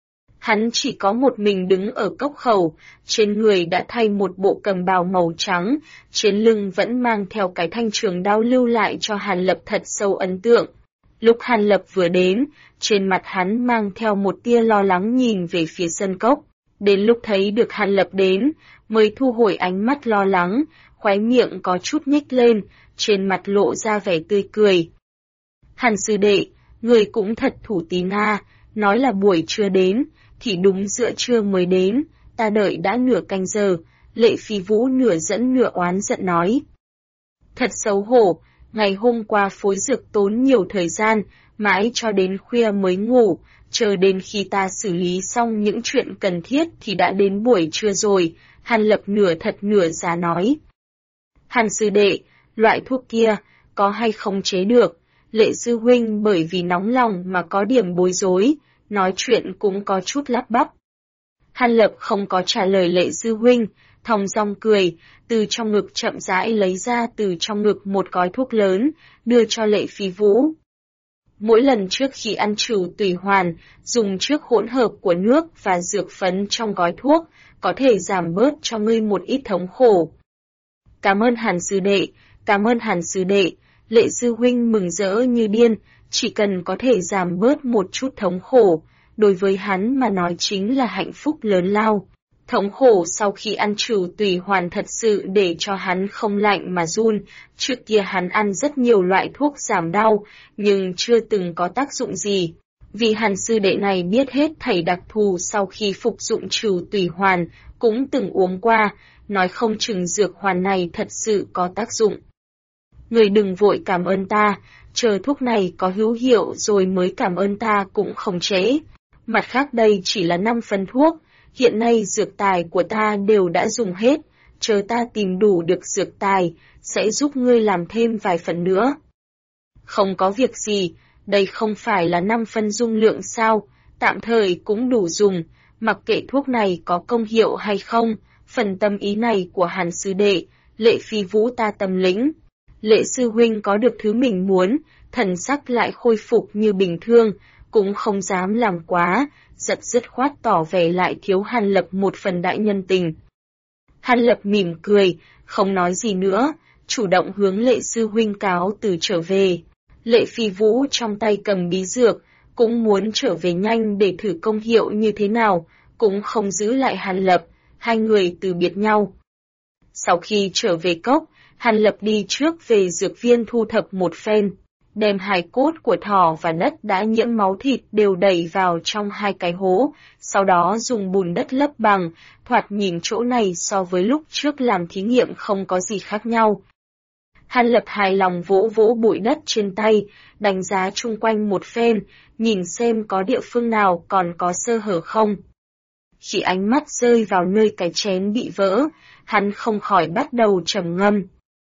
Speaker 1: Hắn chỉ có một mình đứng ở cốc khẩu, trên người đã thay một bộ cầm bào màu trắng, trên lưng vẫn mang theo cái thanh trường đao lưu lại cho Hàn Lập thật sâu ấn tượng. Lúc Hàn Lập vừa đến, trên mặt hắn mang theo một tia lo lắng nhìn về phía sân cốc. Đến lúc thấy được Hàn Lập đến, mới thu hồi ánh mắt lo lắng, khóe miệng có chút nhếch lên, trên mặt lộ ra vẻ tươi cười. Hàn sư đệ, người cũng thật thủ tín a, nói là buổi trưa đến, thì đúng giữa trưa mới đến, ta đợi đã nửa canh giờ, Lệ Phi Vũ nửa dẫn nửa oán giận nói. Thật xấu hổ, ngày hôm qua phối dược tốn nhiều thời gian, mãi cho đến khuya mới ngủ, chờ đến khi ta xử lý xong những chuyện cần thiết thì đã đến buổi trưa rồi, Hàn Lập nửa thật nửa giả nói. Hàn sư đệ, loại thuốc kia, có hay không chế được? Lệ sư huynh bởi vì nóng lòng mà có điểm bối rối, nói chuyện cũng có chút lắp bắp. Hàn Lập không có trả lời Lệ sư huynh, thong dong cười, từ trong ngực chậm rãi lấy ra từ trong ngực một gói thuốc lớn, đưa cho Lệ Phi Vũ. Mỗi lần trước khi ăn trừ tùy hoàn, dùng trước hỗn hợp của nước và dược phấn trong gói thuốc, có thể giảm bớt cho ngươi một ít thống khổ. Cảm ơn Hàn sư đệ, cảm ơn Hàn sư đệ. Lệ sư huynh mừng rỡ như điên, chỉ cần có thể giảm bớt một chút thống khổ, đối với hắn mà nói chính là hạnh phúc lớn lao. Thống khổ sau khi ăn trừ tùy hoàn thật sự để cho hắn không lạnh mà run, trước kia hắn ăn rất nhiều loại thuốc giảm đau, nhưng chưa từng có tác dụng gì. Vì Hàn sư đệ này biết hết thảy đặc thù sau khi phục dụng trừ tùy hoàn, cũng từng uống qua, nói không chừng dược hoàn này thật sự có tác dụng. Người đừng vội cảm ơn ta, chờ thuốc này có hữu hiệu rồi mới cảm ơn ta cũng không trễ. Mặt khác đây chỉ là 5 phần thuốc, hiện nay dược tài của ta đều đã dùng hết, chờ ta tìm đủ được dược tài, sẽ giúp ngươi làm thêm vài phần nữa. Không có việc gì, đây không phải là 5 phân dung lượng sao, tạm thời cũng đủ dùng, mặc kệ thuốc này có công hiệu hay không, phần tâm ý này của Hàn sư đệ, Lệ Phi Vũ ta tâm lĩnh. Lệ sư huynh có được thứ mình muốn, thần sắc lại khôi phục như bình thường, cũng không dám làm quá, giật dứt khoát tỏ vẻ lại thiếu Hàn Lập một phần đại nhân tình. Hàn Lập mỉm cười, không nói gì nữa, chủ động hướng Lệ sư huynh cáo từ trở về. Lệ Phi Vũ trong tay cầm bí dược, cũng muốn trở về nhanh để thử công hiệu như thế nào, cũng không giữ lại Hàn Lập, hai người từ biệt nhau. Sau khi trở về cốc, Hàn Lập đi trước về dược viên thu thập một phen, đem hài cốt của thỏ và đất đã nhiễm máu thịt đều đẩy vào trong 2 cái hố, sau đó dùng bùn đất lấp bằng, thoạt nhìn chỗ này so với lúc trước làm thí nghiệm không có gì khác nhau. Hàn Lập hài lòng vỗ vỗ bụi đất trên tay, đánh giá chung quanh một phen, nhìn xem có địa phương nào còn có sơ hở không. Khi ánh mắt rơi vào nơi cái chén bị vỡ, hắn không khỏi bắt đầu trầm ngâm.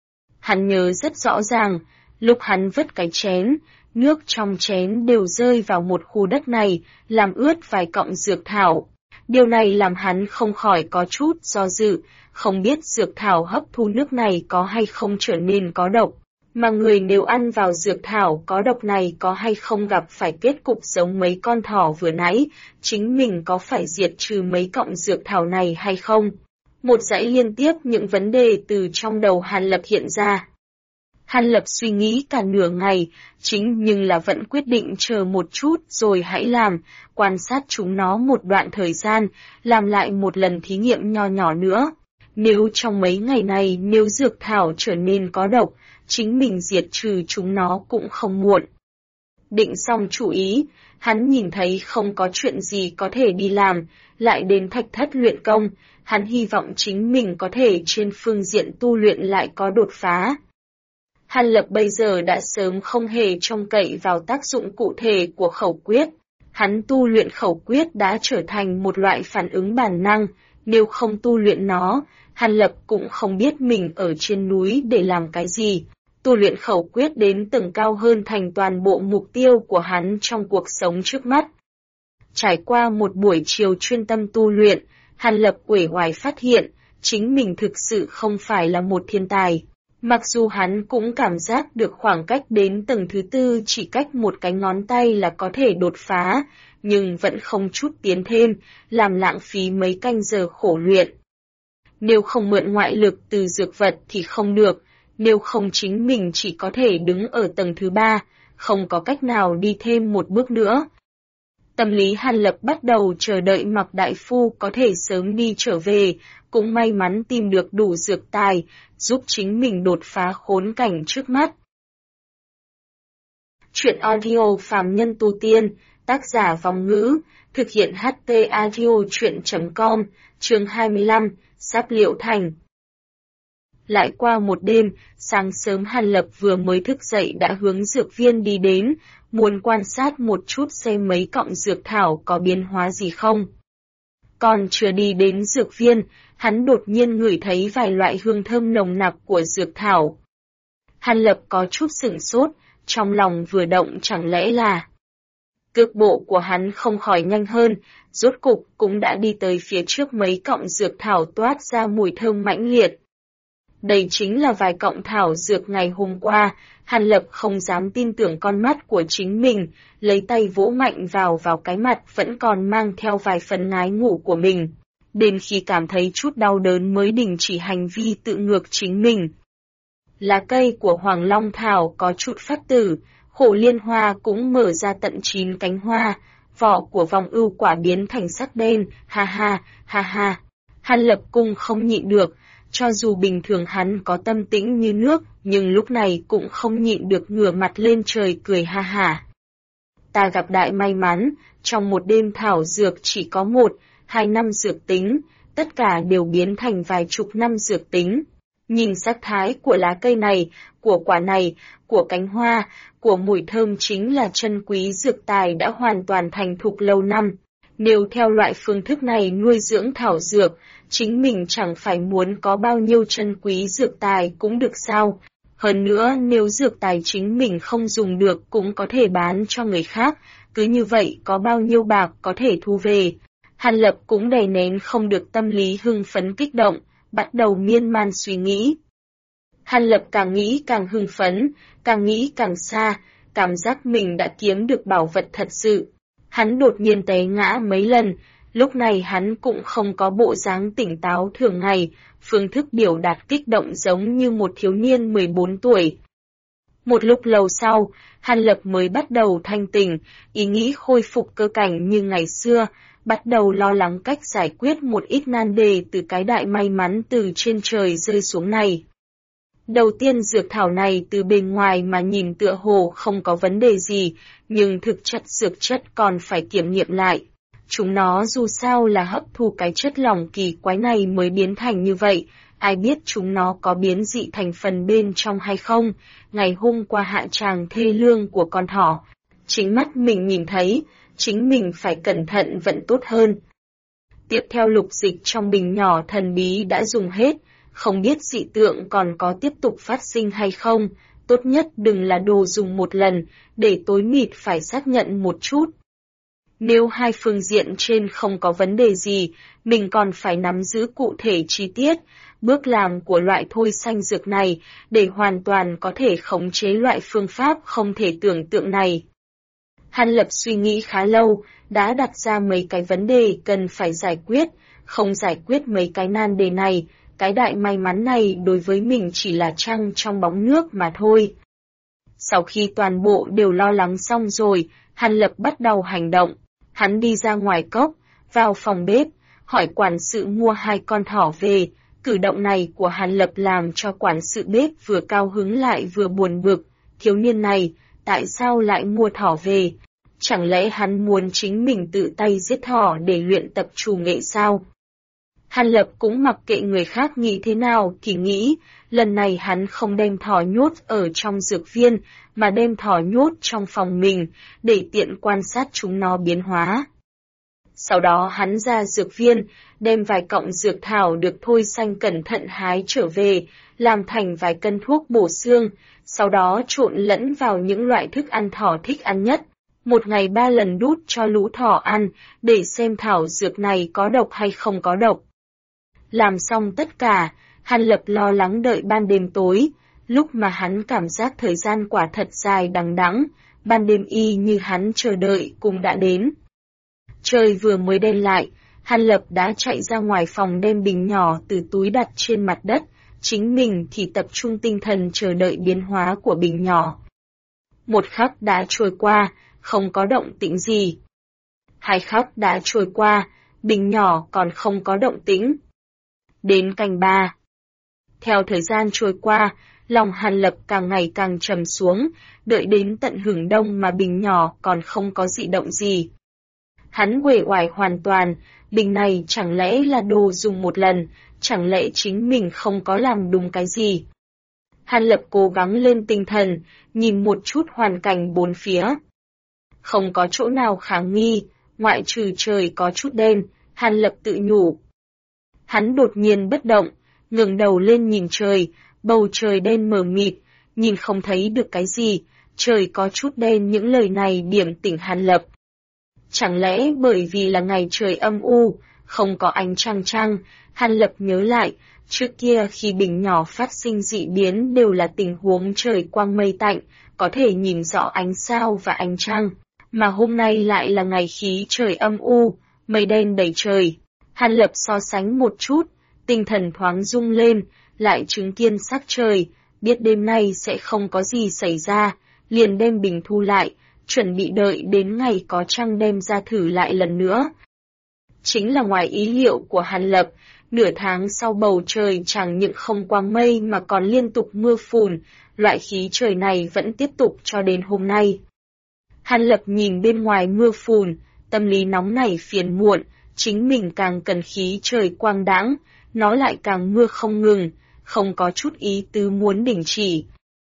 Speaker 1: Hắn nhớ rất rõ ràng, lúc hắn vứt cái chén, nước trong chén đều rơi vào một khu đất này, làm ướt vài cọng dược thảo. Điều này làm hắn không khỏi có chút do dự, không biết dược thảo hấp thu nước này có hay không trở nên có độc, mà người nếu ăn vào dược thảo có độc này có hay không gặp phải kết cục giống mấy con thỏ vừa nãy, chính mình có phải diệt trừ mấy cọng dược thảo này hay không? Một dãy liên tiếp những vấn đề từ trong đầu Hàn Lập hiện ra. Hàn Lập suy nghĩ cả nửa ngày, nhưng là vẫn quyết định chờ một chút rồi hãy làm, quan sát chúng nó một đoạn thời gian, làm lại một lần thí nghiệm nho nhỏ nữa. Nếu trong mấy ngày này nếu dược thảo trở nên có độc, chính mình diệt trừ chúng nó cũng không muộn. Định xong chủ ý, hắn nhìn thấy không có chuyện gì có thể đi làm, lại đến thạch thất luyện công, hắn hy vọng chính mình có thể trên phương diện tu luyện lại có đột phá. Hàn Lập bây giờ đã sớm không hề trông cậy vào tác dụng cụ thể của khẩu quyết. Hắn tu luyện khẩu quyết đã trở thành một loại phản ứng bản năng, nếu không tu luyện nó, Hàn Lập cũng không biết mình ở trên núi để làm cái gì. Tu luyện khẩu quyết đến tầng cao hơn thành toàn bộ mục tiêu của hắn trong cuộc sống trước mắt. Trải qua một buổi chiều chuyên tâm tu luyện, Hàn Lập uể oải phát hiện, chính mình thực sự không phải là một thiên tài. Mặc dù hắn cũng cảm giác được khoảng cách đến tầng thứ tư chỉ cách một cái ngón tay là có thể đột phá, nhưng vẫn không chút tiến thêm, làm lãng phí mấy canh giờ khổ luyện. Nếu không mượn ngoại lực từ dược vật thì không được, nếu không chính mình chỉ có thể đứng ở tầng thứ ba, không có cách nào đi thêm một bước nữa. Tâm lý Hàn Lập bắt đầu chờ đợi Mạc Đại Phu có thể sớm đi trở về, cũng may mắn tìm được đủ dược tài, giúp chính mình đột phá khốn cảnh trước mắt. Chuyện audio Phàm Nhân Tu Tiên, tác giả Vong Ngữ, thực hiện HT Audio Chuyện.com, chương 25, sắp liệu thành. Lại qua một đêm, sáng sớm Hàn Lập vừa mới thức dậy đã hướng dược viên đi đến, muốn quan sát một chút xem mấy cọng dược thảo có biến hóa gì không. Còn chưa đi đến dược viên, hắn đột nhiên ngửi thấy vài loại hương thơm nồng nặc của dược thảo. Hàn Lập có chút sửng sốt, trong lòng vừa động chẳng lẽ là... Cước bộ của hắn không khỏi nhanh hơn, rốt cục cũng đã đi tới phía trước mấy cọng dược thảo toát ra mùi thơm mãnh liệt. Đây chính là vài cọng thảo dược ngày hôm qua, Hàn Lập không dám tin tưởng con mắt của chính mình, lấy tay vỗ mạnh vào cái mặt vẫn còn mang theo vài phần ngái ngủ của mình. Đến khi cảm thấy chút đau đớn mới đình chỉ hành vi tự ngược chính mình. Lá cây của Hoàng Long Thảo có chút phát tử, Khổ Liên Hoa cũng mở ra tận 9 cánh hoa, vỏ của vòng ưu quả biến thành sắc đen, ha ha, ha ha. Hàn Lập cung không nhịn được, cho dù bình thường hắn có tâm tĩnh như nước, nhưng lúc này cũng không nhịn được ngửa mặt lên trời cười ha ha. Ta gặp đại may mắn, trong một đêm thảo dược chỉ có 1-2 năm dược tính, tất cả đều biến thành vài chục năm dược tính. Nhìn sắc thái của lá cây này, của quả này, của cánh hoa, của mùi thơm chính là chân quý dược tài đã hoàn toàn thành thục lâu năm. Nếu theo loại phương thức này nuôi dưỡng thảo dược, chính mình chẳng phải muốn có bao nhiêu chân quý dược tài cũng được sao. Hơn nữa nếu dược tài chính mình không dùng được cũng có thể bán cho người khác, cứ như vậy có bao nhiêu bạc có thể thu về. Hàn Lập cũng đè nén không được tâm lý hưng phấn kích động, bắt đầu miên man suy nghĩ. Hàn Lập càng nghĩ càng hưng phấn, càng nghĩ càng xa, cảm giác mình đã kiếm được bảo vật thật sự. Hắn đột nhiên té ngã mấy lần, lúc này hắn cũng không có bộ dáng tỉnh táo thường ngày, phương thức biểu đạt kích động giống như một thiếu niên 14 tuổi. Một lúc lâu sau, Hàn Lập mới bắt đầu thanh tỉnh, ý nghĩ khôi phục cơ cảnh như ngày xưa, bắt đầu lo lắng cách giải quyết một ít nan đề từ cái đại may mắn từ trên trời rơi xuống này. Đầu tiên dược thảo này từ bên ngoài mà nhìn tựa hồ không có vấn đề gì, nhưng thực chất dược chất còn phải kiểm nghiệm lại. Chúng nó dù sao là hấp thu cái chất lỏng kỳ quái này mới biến thành như vậy, ai biết chúng nó có biến dị thành phần bên trong hay không. Ngày hôm qua hạ tràng thê lương của con thỏ, chính mắt mình nhìn thấy, chính mình phải cẩn thận vẫn tốt hơn. Tiếp theo lục dịch trong bình nhỏ thần bí đã dùng hết, không biết dị tượng còn có tiếp tục phát sinh hay không, tốt nhất đừng là đồ dùng một lần, để tối mịt phải xác nhận một chút. Nếu hai phương diện trên không có vấn đề gì, mình còn phải nắm giữ cụ thể chi tiết, bước làm của loại thôi xanh dược này, để hoàn toàn có thể khống chế loại phương pháp không thể tưởng tượng này. Hàn Lập suy nghĩ khá lâu, đã đặt ra mấy cái vấn đề cần phải giải quyết, không giải quyết mấy cái nan đề này, cái đại may mắn này đối với mình chỉ là trăng trong bóng nước mà thôi. Sau khi toàn bộ đều lo lắng xong rồi, Hàn Lập bắt đầu hành động. Hắn đi ra ngoài cốc, vào phòng bếp, hỏi quản sự mua 2 con thỏ về. Cử động này của Hàn Lập làm cho quản sự bếp vừa cao hứng lại vừa buồn bực. Thiếu niên này, tại sao lại mua thỏ về? Chẳng lẽ hắn muốn chính mình tự tay giết thỏ để luyện tập trù nghệ sao? Hàn Lập cũng mặc kệ người khác nghĩ thế nào thì nghĩ, lần này hắn không đem thỏ nhốt ở trong dược viên, mà đem thỏ nhốt trong phòng mình, để tiện quan sát chúng nó biến hóa. Sau đó hắn ra dược viên, đem vài cọng dược thảo được thôi xanh cẩn thận hái trở về, làm thành vài cân thuốc bổ xương, sau đó trộn lẫn vào những loại thức ăn thỏ thích ăn nhất. Một ngày 3 lần đút cho lũ thỏ ăn, để xem thảo dược này có độc hay không có độc. Làm xong tất cả, Hàn Lập lo lắng đợi ban đêm tối, lúc mà hắn cảm giác thời gian quả thật dài đằng đẵng, ban đêm y như hắn chờ đợi cũng đã đến. Trời vừa mới đen lại, Hàn Lập đã chạy ra ngoài phòng đem bình nhỏ từ túi đặt trên mặt đất, chính mình thì tập trung tinh thần chờ đợi biến hóa của bình nhỏ. Một khắc đã trôi qua, không có động tĩnh gì. 2 khắc đã trôi qua, bình nhỏ còn không có động tĩnh. Đến canh 3. Theo thời gian trôi qua, lòng Hàn Lập càng ngày càng trầm xuống, đợi đến tận hửng đông mà bình nhỏ còn không có dị động gì. Hắn uể oải hoàn toàn, bình này chẳng lẽ là đồ dùng một lần, chẳng lẽ chính mình không có làm đúng cái gì. Hàn Lập cố gắng lên tinh thần, nhìn một chút hoàn cảnh bốn phía. Không có chỗ nào khả nghi, ngoại trừ trời có chút đen, Hàn Lập tự nhủ. Hắn đột nhiên bất động, ngẩng đầu lên nhìn trời, bầu trời đen mờ mịt, nhìn không thấy được cái gì, trời có chút đen, những lời này điểm tỉnh Hàn Lập. Chẳng lẽ bởi vì là ngày trời âm u, không có ánh trăng? Hàn Lập nhớ lại, trước kia khi bình nhỏ phát sinh dị biến đều là tình huống trời quang mây tạnh, có thể nhìn rõ ánh sao và ánh trăng, mà hôm nay lại là ngày khí trời âm u, mây đen đầy trời. Hàn Lập so sánh một chút, tinh thần thoáng rung lên, lại chứng kiến sắc trời, biết đêm nay sẽ không có gì xảy ra, liền đem bình thu lại, chuẩn bị đợi đến ngày có trăng đem ra thử lại lần nữa. Chính là ngoài ý liệu của Hàn Lập, nửa tháng sau bầu trời chẳng những không quang mây mà còn liên tục mưa phùn, loại khí trời này vẫn tiếp tục cho đến hôm nay. Hàn Lập nhìn bên ngoài mưa phùn, tâm lý nóng nảy phiền muộn, chính mình càng cần khí trời quang đãng, nó lại càng mưa không ngừng, không có chút ý tứ muốn đình chỉ.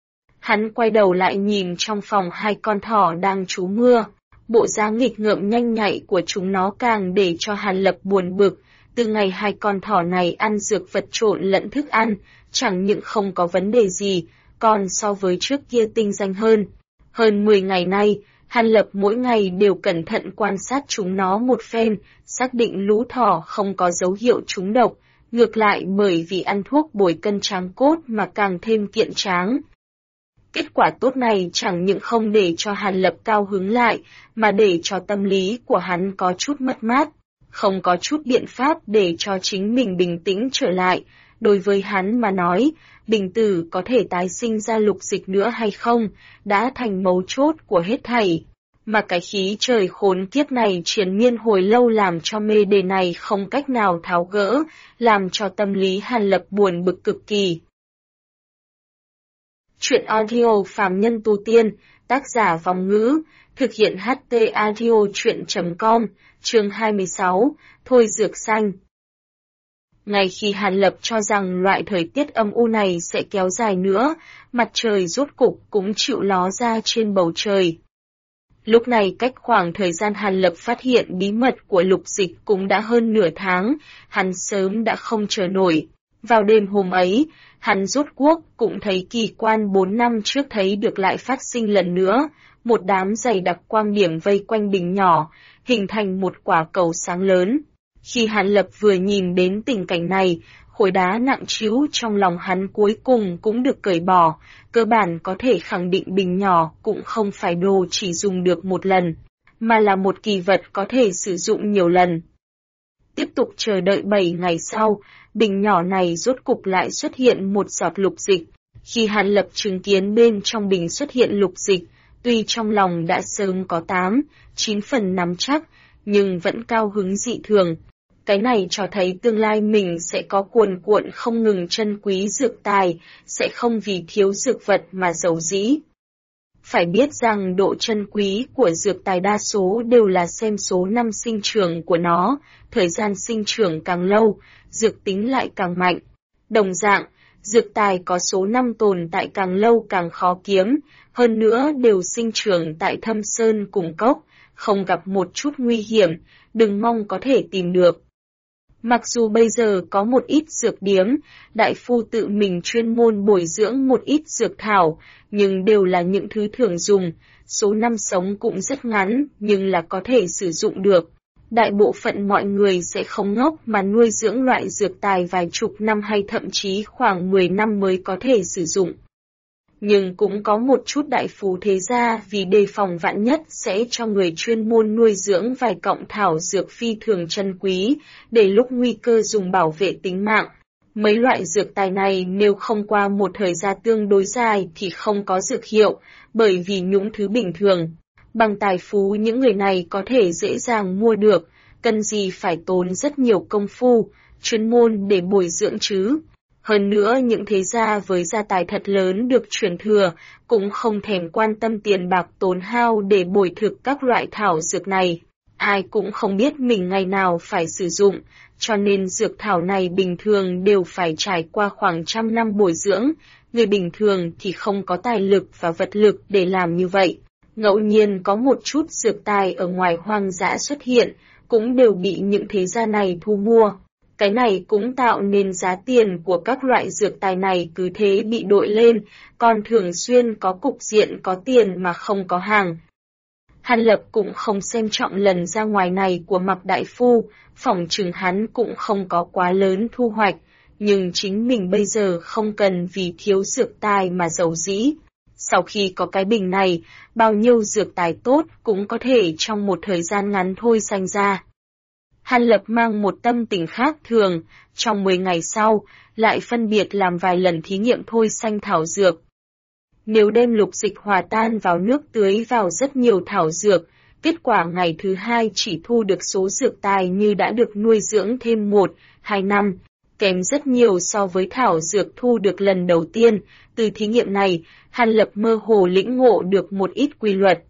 Speaker 1: Hắn quay đầu lại nhìn trong phòng 2 con thỏ đang trú mưa, bộ dáng nghịch ngợm nhanh nhạy của chúng nó càng để cho Hàn Lập buồn bực. Từ ngày 2 con thỏ này ăn dược vật trộn lẫn thức ăn, chẳng những không có vấn đề gì, còn so với trước kia tinh danh hơn. Hơn 10 ngày nay, Hàn Lập mỗi ngày đều cẩn thận quan sát chúng nó một phen, xác định lũ thỏ không có dấu hiệu trúng độc, ngược lại bởi vì ăn thuốc bồi cân tráng cốt mà càng thêm kiện tráng. Kết quả tốt này chẳng những không để cho Hàn Lập cao hứng lại, mà để cho tâm lý của hắn có chút mất mát, không có chút biện pháp để cho chính mình bình tĩnh trở lại. Đối với hắn mà nói, bình tử có thể tái sinh ra lục dịch nữa hay không, đã thành mấu chốt của hết thảy. Mà cái khí trời khốn kiếp này triền miên hồi lâu làm cho mê đề này không cách nào tháo gỡ, làm cho tâm lý Hàn Lập buồn bực cực kỳ. Chuyện audio Phàm Nhân Tu Tiên, tác giả Vong Ngữ, thực hiện HT audio chuyện.com, chương 26, Thôi Dược Xanh. Ngay khi Hàn Lập cho rằng loại thời tiết âm u này sẽ kéo dài nữa, mặt trời rốt cục cũng chịu ló ra trên bầu trời. Lúc này cách khoảng thời gian Hàn Lập phát hiện bí mật của Lục Dịch cũng đã hơn nửa tháng, hắn sớm đã không chờ nổi. Vào đêm hôm ấy, hắn rốt cuộc cũng thấy kỳ quan 4 năm trước thấy được lại phát sinh lần nữa, một đám dày đặc quang điểm vây quanh bình nhỏ, hình thành một quả cầu sáng lớn. Khi Hàn Lập vừa nhìn đến tình cảnh này, khối đá nặng trĩu trong lòng hắn cuối cùng cũng được cởi bỏ, cơ bản có thể khẳng định bình nhỏ cũng không phải đồ chỉ dùng được một lần, mà là một kỳ vật có thể sử dụng nhiều lần. Tiếp tục chờ đợi 7 ngày sau, bình nhỏ này rốt cục lại xuất hiện một giọt lục dịch. Khi Hàn Lập chứng kiến bên trong bình xuất hiện lục dịch, tuy trong lòng đã sớm có 8-9 phần nắm chắc, nhưng vẫn cao hứng dị thường. Cái này cho thấy tương lai mình sẽ có cuồn cuộn không ngừng chân quý dược tài, sẽ không vì thiếu dược vật mà giàu dĩ. Phải biết rằng độ chân quý của dược tài đa số đều là xem số năm sinh trưởng của nó, thời gian sinh trưởng càng lâu, dược tính lại càng mạnh. Đồng dạng, dược tài có số năm tồn tại càng lâu càng khó kiếm, hơn nữa đều sinh trưởng tại thâm sơn cùng cốc, không gặp một chút nguy hiểm, đừng mong có thể tìm được. Mặc dù bây giờ có một ít dược điếm, đại phu tự mình chuyên môn bồi dưỡng một ít dược thảo, nhưng đều là những thứ thường dùng, số năm sống cũng rất ngắn, nhưng là có thể sử dụng được. Đại bộ phận mọi người sẽ không ngốc mà nuôi dưỡng loại dược tài vài chục năm hay thậm chí khoảng 10 năm mới có thể sử dụng. Nhưng cũng có một chút đại phú thế gia vì đề phòng vạn nhất sẽ cho người chuyên môn nuôi dưỡng vài cọng thảo dược phi thường chân quý, để lúc nguy cơ dùng bảo vệ tính mạng. Mấy loại dược tài này nếu không qua một thời gian tương đối dài thì không có dược hiệu, bởi vì những thứ bình thường. Bằng tài phú những người này có thể dễ dàng mua được, cần gì phải tốn rất nhiều công phu, chuyên môn để bồi dưỡng chứ. Hơn nữa những thế gia với gia tài thật lớn được truyền thừa, cũng không thèm quan tâm tiền bạc tốn hao để bồi thực các loại thảo dược này. Ai cũng không biết mình ngày nào phải sử dụng, cho nên dược thảo này bình thường đều phải trải qua khoảng 100 năm bồi dưỡng, người bình thường thì không có tài lực và vật lực để làm như vậy. Ngẫu nhiên có một chút dược tài ở ngoài hoang dã xuất hiện, cũng đều bị những thế gia này thu mua. Cái này cũng tạo nên giá tiền của các loại dược tài này cứ thế bị đội lên, còn thường xuyên có cục diện có tiền mà không có hàng. Hàn Lập cũng không xem trọng lần ra ngoài này của Mạc Đại Phu, phỏng chừng hắn cũng không có quá lớn thu hoạch, nhưng chính mình bây giờ không cần vì thiếu dược tài mà giàu dĩ. Sau khi có cái bình này, bao nhiêu dược tài tốt cũng có thể trong một thời gian ngắn thôi sanh ra. Hàn Lập mang một tâm tình khác thường, trong 10 ngày sau, lại phân biệt làm vài lần thí nghiệm thôi sanh thảo dược. Nếu đem lục dịch hòa tan vào nước tưới vào rất nhiều thảo dược, kết quả ngày thứ 2 chỉ thu được số dược tài như đã được nuôi dưỡng thêm 1-2 năm, kém rất nhiều so với thảo dược thu được lần đầu tiên. Từ thí nghiệm này, Hàn Lập mơ hồ lĩnh ngộ được một ít quy luật.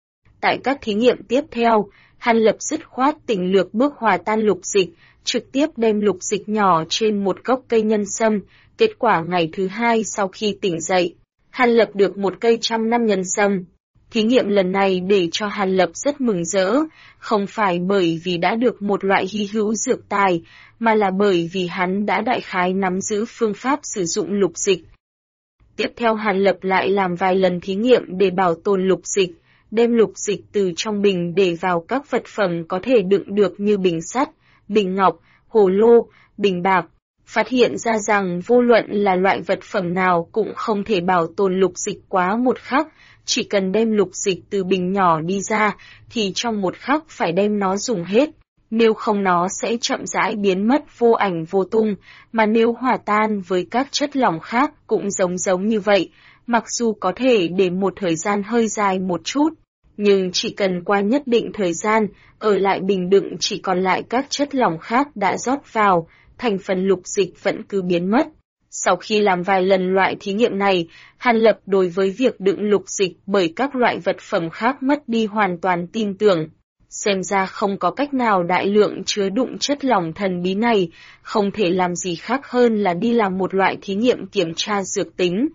Speaker 1: Tại các thí nghiệm tiếp theo, Hàn Lập dứt khoát tỉnh lược bước hòa tan lục dịch, trực tiếp đem lục dịch nhỏ trên một gốc cây nhân sâm. Kết quả ngày thứ 2 sau khi tỉnh dậy, Hàn Lập được một cây 100 năm nhân sâm. Thí nghiệm lần này để cho Hàn Lập rất mừng rỡ, không phải bởi vì đã được một loại hy hữu dược tài, mà là bởi vì hắn đã đại khái nắm giữ phương pháp sử dụng lục dịch. Tiếp theo Hàn Lập lại làm vài lần thí nghiệm để bảo tồn lục dịch, đem lục dịch từ trong bình để vào các vật phẩm có thể đựng được như bình sắt, bình ngọc, hồ lô, bình bạc. Phát hiện ra rằng vô luận là loại vật phẩm nào cũng không thể bảo tồn lục dịch quá một khắc, chỉ cần đem lục dịch từ bình nhỏ đi ra thì trong một khắc phải đem nó dùng hết, nếu không nó sẽ chậm rãi biến mất vô ảnh vô tung, mà nếu hòa tan với các chất lỏng khác cũng giống như vậy, mặc dù có thể để một thời gian hơi dài một chút, nhưng chỉ cần qua nhất định thời gian, ở lại bình đựng chỉ còn lại các chất lỏng khác đã rót vào, thành phần lục dịch vẫn cứ biến mất. Sau khi làm vài lần loại thí nghiệm này, Hàn Lập đối với việc đựng lục dịch bởi các loại vật phẩm khác mất đi hoàn toàn tin tưởng. Xem ra không có cách nào đại lượng chứa đựng chất lỏng thần bí này, không thể làm gì khác hơn là đi làm một loại thí nghiệm kiểm tra dược tính.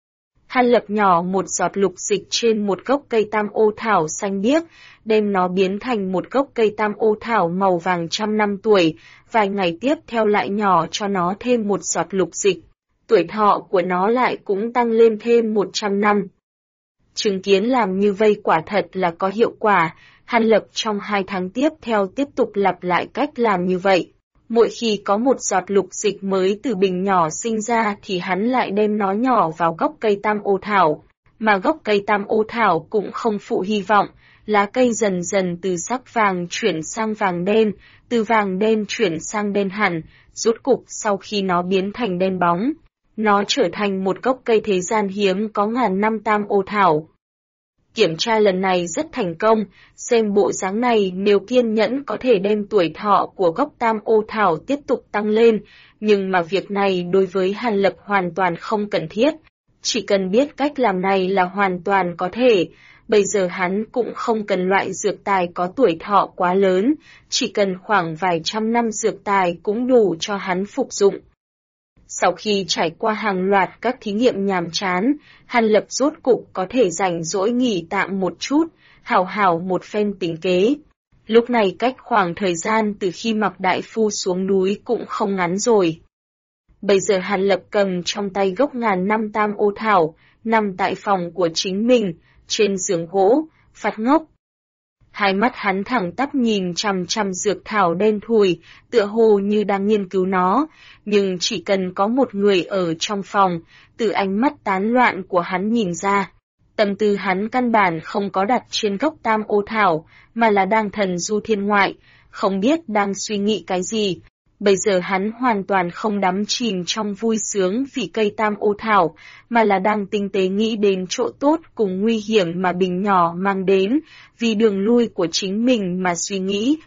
Speaker 1: Hắn Lập nhỏ một giọt lục dịch trên một gốc cây tam ô thảo xanh biếc, đem nó biến thành một gốc cây tam ô thảo màu vàng 100 năm tuổi, vài ngày tiếp theo lại nhỏ cho nó thêm một giọt lục dịch. Tuổi thọ của nó lại cũng tăng lên thêm 100 năm. Chứng kiến làm như vây quả thật là có hiệu quả, Hắn Lập trong 2 tháng tiếp theo tiếp tục lặp lại cách làm như vậy. Mỗi khi có một giọt lục dịch mới từ bình nhỏ sinh ra thì hắn lại đem nó nhỏ vào gốc cây tam ô thảo, mà gốc cây tam ô thảo cũng không phụ hy vọng, lá cây dần dần từ sắc vàng chuyển sang vàng đen, từ vàng đen chuyển sang đen hẳn, rốt cục sau khi nó biến thành đen bóng, nó trở thành một gốc cây thế gian hiếm có ngàn năm tam ô thảo. Kiểm tra lần này rất thành công, xem bộ dáng này nếu kiên nhẫn có thể đem tuổi thọ của gốc tam ô thảo tiếp tục tăng lên, nhưng mà việc này đối với Hàn Lập hoàn toàn không cần thiết. Chỉ cần biết cách làm này là hoàn toàn có thể, bây giờ hắn cũng không cần loại dược tài có tuổi thọ quá lớn, chỉ cần khoảng vài trăm năm dược tài cũng đủ cho hắn phục dụng. Sau khi trải qua hàng loạt các thí nghiệm nhàm chán, Hàn Lập rốt cục có thể rảnh rỗi nghỉ tạm một chút, hảo hảo một phen tính kế. Lúc này cách khoảng thời gian từ khi Mạc Đại Phu xuống núi cũng không ngắn rồi. Bây giờ Hàn Lập cầm trong tay gốc ngàn năm tam ô thảo, nằm tại phòng của chính mình, trên giường gỗ, phát ngốc. Hai mắt hắn thẳng tắp nhìn chằm chằm dược thảo đen thùi, tựa hồ như đang nghiên cứu nó, nhưng chỉ cần có một người ở trong phòng, từ ánh mắt tán loạn của hắn nhìn ra. Tâm tư hắn căn bản không có đặt trên gốc tam ô thảo, mà là đang thần du thiên ngoại, không biết đang suy nghĩ cái gì. Bây giờ hắn hoàn toàn không đắm chìm trong vui sướng vì cây tam ô thảo, mà là đang tinh tế nghĩ đến chỗ tốt cùng nguy hiểm mà bình nhỏ mang đến, vì đường lui của chính mình mà suy nghĩ.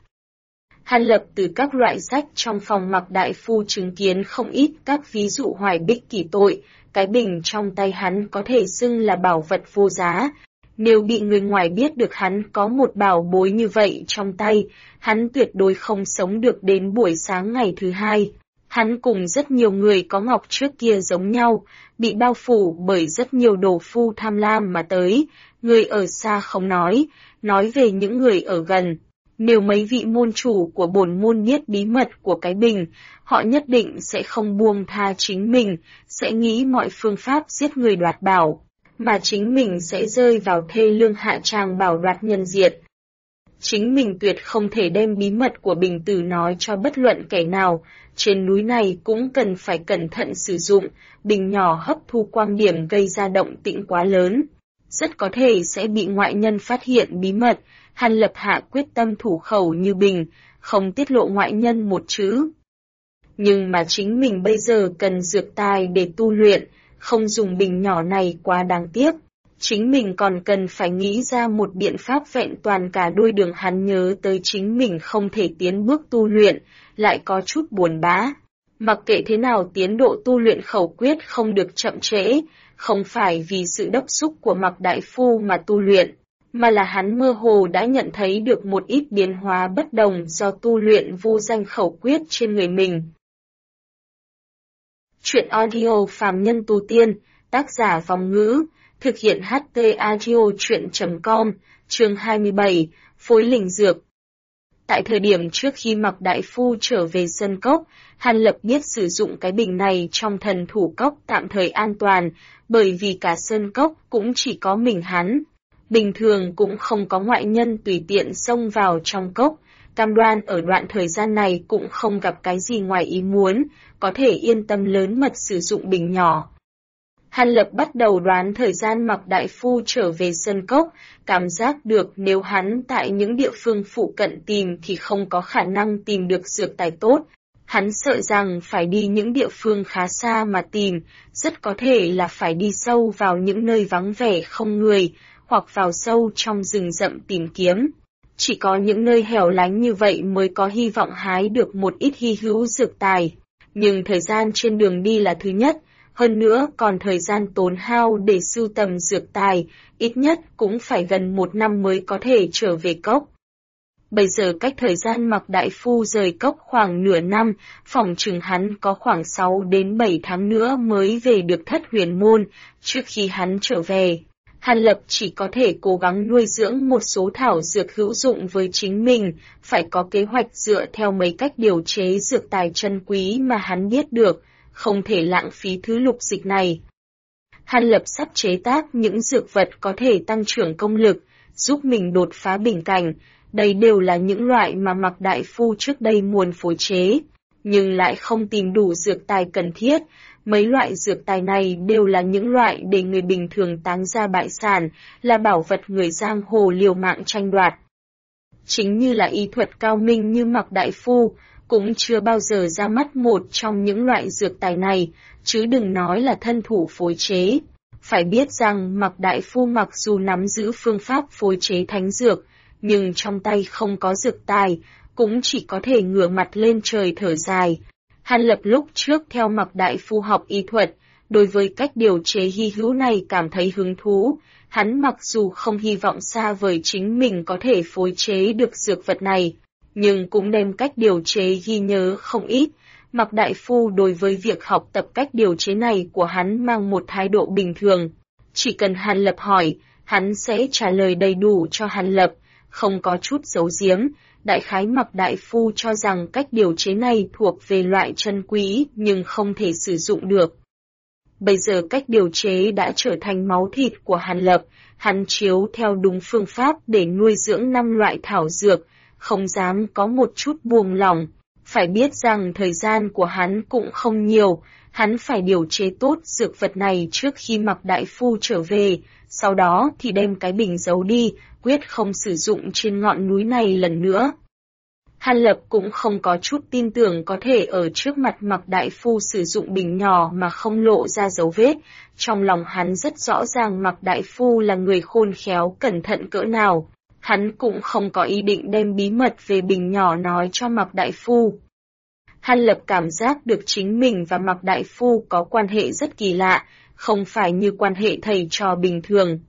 Speaker 1: Hàn Lập từ các loại sách trong phòng Mạc Đại Phu chứng kiến không ít các ví dụ hoài bích kỷ tội, cái bình trong tay hắn có thể xưng là bảo vật vô giá. Nếu bị người ngoài biết được hắn có một bảo bối như vậy trong tay, hắn tuyệt đối không sống được đến buổi sáng ngày thứ hai. Hắn cùng rất nhiều người có ngọc trước kia giống nhau, bị bao phủ bởi rất nhiều đồ phu tham lam mà tới, người ở xa không nói về những người ở gần. Nếu mấy vị môn chủ của bổn môn biết bí mật của cái bình, họ nhất định sẽ không buông tha chính mình, sẽ nghĩ mọi phương pháp giết người đoạt bảo, mà chính mình sẽ rơi vào thê lương hạ tràng bảo đoạt nhân diệt. Chính mình tuyệt không thể đem bí mật của bình tử nói cho bất luận kẻ nào, trên núi này cũng cần phải cẩn thận sử dụng, bình nhỏ hấp thu quang điểm gây ra động tĩnh quá lớn. Rất có thể sẽ bị ngoại nhân phát hiện bí mật, Hàn Lập hạ quyết tâm thủ khẩu như bình, không tiết lộ ngoại nhân một chữ. Nhưng mà chính mình bây giờ cần dược tài để tu luyện, không dùng bình nhỏ này quá đáng tiếc. Chính mình còn cần phải nghĩ ra một biện pháp vẹn toàn cả đôi đường. Hắn nhớ tới chính mình không thể tiến bước tu luyện, lại có chút buồn bã. Mặc kệ thế nào tiến độ tu luyện khẩu quyết không được chậm trễ, không phải vì sự đốc thúc của Mạc Đại Phu mà tu luyện, mà là hắn mơ hồ đã nhận thấy được một ít biến hóa bất đồng do tu luyện vô danh khẩu quyết trên người mình. Chuyện audio phàm nhân tu tiên, tác giả Vòng Ngữ, thực hiện HT Audio Chuyện.com, chương 27, phối linh dược. Tại thời điểm trước khi Mạc Đại Phu trở về Sơn Cốc, Hàn Lập biết sử dụng cái bình này trong thần thủ cốc tạm thời an toàn, bởi vì cả Sơn Cốc cũng chỉ có mình hắn. Bình thường cũng không có ngoại nhân tùy tiện xông vào trong cốc, cam đoan ở đoạn thời gian này cũng không gặp cái gì ngoài ý muốn, có thể yên tâm lớn mật sử dụng bình nhỏ. Hàn Lập bắt đầu đoán thời gian Mạc Đại Phu trở về Sơn Cốc, cảm giác được nếu hắn tại những địa phương phụ cận tìm thì không có khả năng tìm được dược tài tốt. Hắn sợ rằng phải đi những địa phương khá xa mà tìm, rất có thể là phải đi sâu vào những nơi vắng vẻ không người, hoặc vào sâu trong rừng rậm tìm kiếm. Chỉ có những nơi hẻo lánh như vậy mới có hy vọng hái được một ít hy hữu dược tài. Nhưng thời gian trên đường đi là thứ nhất, hơn nữa còn thời gian tốn hao để sưu tầm dược tài, ít nhất cũng phải gần 1 năm mới có thể trở về cốc. Bây giờ cách thời gian Mạc Đại Phu rời cốc khoảng nửa năm, phỏng chừng hắn có khoảng 6 đến 7 tháng nữa mới về được Thất Huyền Môn. Trước khi hắn trở về, Hàn Lập chỉ có thể cố gắng nuôi dưỡng một số thảo dược hữu dụng với chính mình, phải có kế hoạch dựa theo mấy cách điều chế dược tài chân quý mà hắn biết được, không thể lãng phí thứ lục dịch này. Hàn Lập sắp chế tác những dược vật có thể tăng trưởng công lực, giúp mình đột phá bình cảnh. Đây đều là những loại mà Mạc Đại Phu trước đây muốn phối chế, nhưng lại không tìm đủ dược tài cần thiết. Mấy loại dược tài này đều là những loại để người bình thường táng ra bại sản, là bảo vật người giang hồ liều mạng tranh đoạt. Chính như là y thuật cao minh như Mạc Đại Phu, cũng chưa bao giờ ra mắt một trong những loại dược tài này, chứ đừng nói là thân thủ phối chế. Phải biết rằng Mạc Đại Phu mặc dù nắm giữ phương pháp phối chế thánh dược, nhưng trong tay không có dược tài, cũng chỉ có thể ngửa mặt lên trời thở dài. Hàn Lập lúc trước theo Mạc Đại Phu học y thuật, đối với cách điều chế hy hữu này cảm thấy hứng thú. Hắn mặc dù không hy vọng xa vời chính mình có thể phối chế được dược vật này, nhưng cũng đem cách điều chế ghi nhớ không ít. Mạc Đại Phu đối với việc học tập cách điều chế này của hắn mang một thái độ bình thường. Chỉ cần Hàn Lập hỏi, hắn sẽ trả lời đầy đủ cho Hàn Lập, không có chút giấu giếm. Đại khái Mạc Đại Phu cho rằng cách điều chế này thuộc về loại chân quý nhưng không thể sử dụng được. Bây giờ cách điều chế đã trở thành máu thịt của Hàn Lập, hắn chiếu theo đúng phương pháp để nuôi dưỡng 5 loại thảo dược, không dám có một chút buông lỏng. Phải biết rằng thời gian của hắn cũng không nhiều, hắn phải điều chế tốt dược vật này trước khi Mạc Đại Phu trở về, sau đó thì đem cái bình giấu đi, quyết không sử dụng trên ngọn núi này lần nữa. Hàn Lập cũng không có chút tin tưởng có thể ở trước mặt Mạc Đại Phu sử dụng bình nhỏ mà không lộ ra dấu vết. Trong lòng hắn rất rõ ràng Mạc Đại Phu là người khôn khéo cẩn thận cỡ nào. Hắn cũng không có ý định đem bí mật về bình nhỏ nói cho Mạc Đại Phu. Hàn Lập cảm giác được chính mình và Mạc Đại Phu có quan hệ rất kỳ lạ, không phải như quan hệ thầy trò bình thường.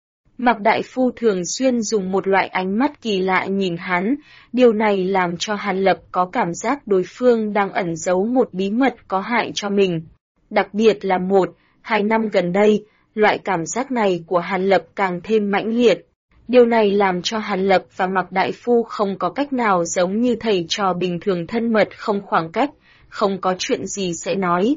Speaker 1: Mạc Đại Phu thường xuyên dùng một loại ánh mắt kỳ lạ nhìn hắn, điều này làm cho Hàn Lập có cảm giác đối phương đang ẩn giấu một bí mật có hại cho mình. Đặc biệt là 1-2 năm gần đây, loại cảm giác này của Hàn Lập càng thêm mãnh liệt. Điều này làm cho Hàn Lập và Mạc Đại Phu không có cách nào giống như thầy trò bình thường thân mật không khoảng cách, không có chuyện gì sẽ nói.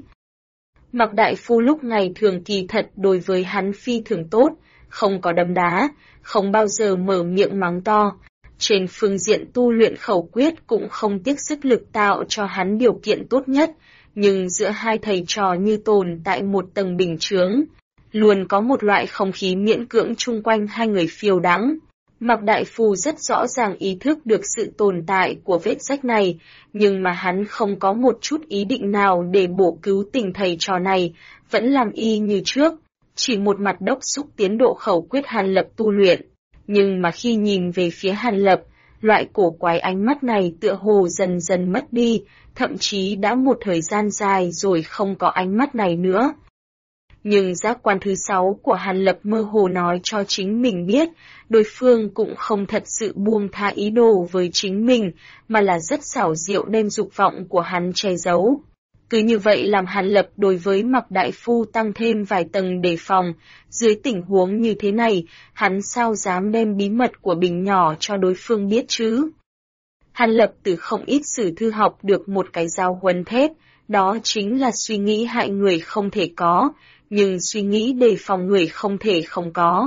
Speaker 1: Mạc Đại Phu lúc ngày thường kỳ thật đối với hắn phi thường tốt, không có đấm đá, không bao giờ mở miệng mắng to. Trên phương diện tu luyện khẩu quyết cũng không tiếc sức lực tạo cho hắn điều kiện tốt nhất, nhưng giữa hai thầy trò như tồn tại một tầng bình chướng, luôn có một loại không khí miễn cưỡng chung quanh hai người phiêu đãng. Mạc Đại Phu rất rõ ràng ý thức được sự tồn tại của vết rách này, nhưng mà hắn không có một chút ý định nào để bổ cứu tình thầy trò này, vẫn làm y như trước, chỉ một mặt đốc xúc tiến độ khẩu quyết Hàn Lập tu luyện. Nhưng mà khi nhìn về phía Hàn Lập, loại cổ quái ánh mắt này tựa hồ dần dần mất đi, thậm chí đã một thời gian dài rồi không có ánh mắt này nữa. Nhưng giác quan thứ 6 của Hàn Lập mơ hồ nói cho chính mình biết, đối phương cũng không thật sự buông tha ý đồ với chính mình, mà là rất xảo diệu đem dục vọng của hắn che giấu. Cứ như vậy làm Hàn Lập đối với Mạc Đại Phu tăng thêm vài tầng đề phòng, dưới tình huống như thế này, hắn sao dám đem bí mật của bình nhỏ cho đối phương biết chứ? Hàn Lập từ không ít sử thư học được một cái giáo huấn thép, đó chính là suy nghĩ hại người không thể có, nhưng suy nghĩ đề phòng người không thể không có.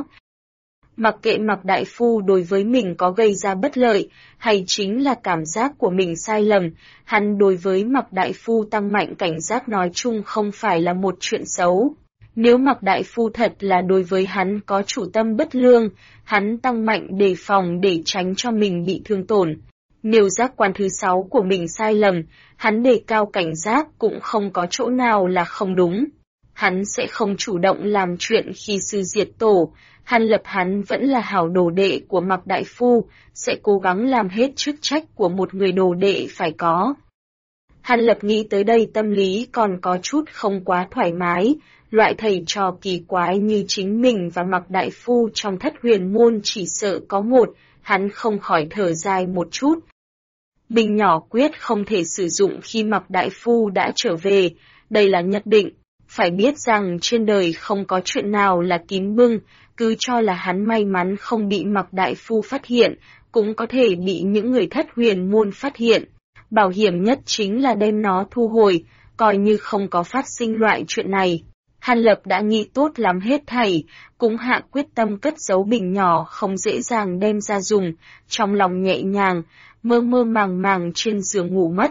Speaker 1: Mặc kệ Mạc Đại Phu đối với mình có gây ra bất lợi, hay chính là cảm giác của mình sai lầm, hắn đối với Mạc Đại Phu tăng mạnh cảnh giác nói chung không phải là một chuyện xấu. Nếu Mạc Đại Phu thật là đối với hắn có chủ tâm bất lương, hắn tăng mạnh đề phòng để tránh cho mình bị thương tổn. Nếu giác quan thứ 6 của mình sai lầm, hắn đề cao cảnh giác cũng không có chỗ nào là không đúng. Hắn sẽ không chủ động làm chuyện khi sư diệt tổ. Hàn Lập hắn vẫn là hảo đồ đệ của Mạc Đại Phu, sẽ cố gắng làm hết chức trách của một người đồ đệ phải có. Hàn Lập nghĩ tới đây tâm lý còn có chút không quá thoải mái, loại thầy trò kỳ quái như chính mình và Mạc Đại Phu trong Thất Huyền Môn chỉ sợ có một, hắn không khỏi thở dài một chút. Bình nhỏ quyết không thể sử dụng khi Mạc Đại Phu đã trở về, đây là nhất định. Phải biết rằng trên đời không có chuyện nào là kín bưng, cứ cho là hắn may mắn không bị Mạc Đại Phu phát hiện, cũng có thể bị những người Thất Huyền Môn phát hiện. Bảo hiểm nhất chính là đem nó thu hồi, coi như không có phát sinh loại chuyện này. Hàn Lập đã nghĩ tốt lắm hết thảy, cũng hạ quyết tâm cất giấu bình nhỏ không dễ dàng đem ra dùng, trong lòng nhẹ nhàng, mơ mơ màng màng trên giường ngủ mất.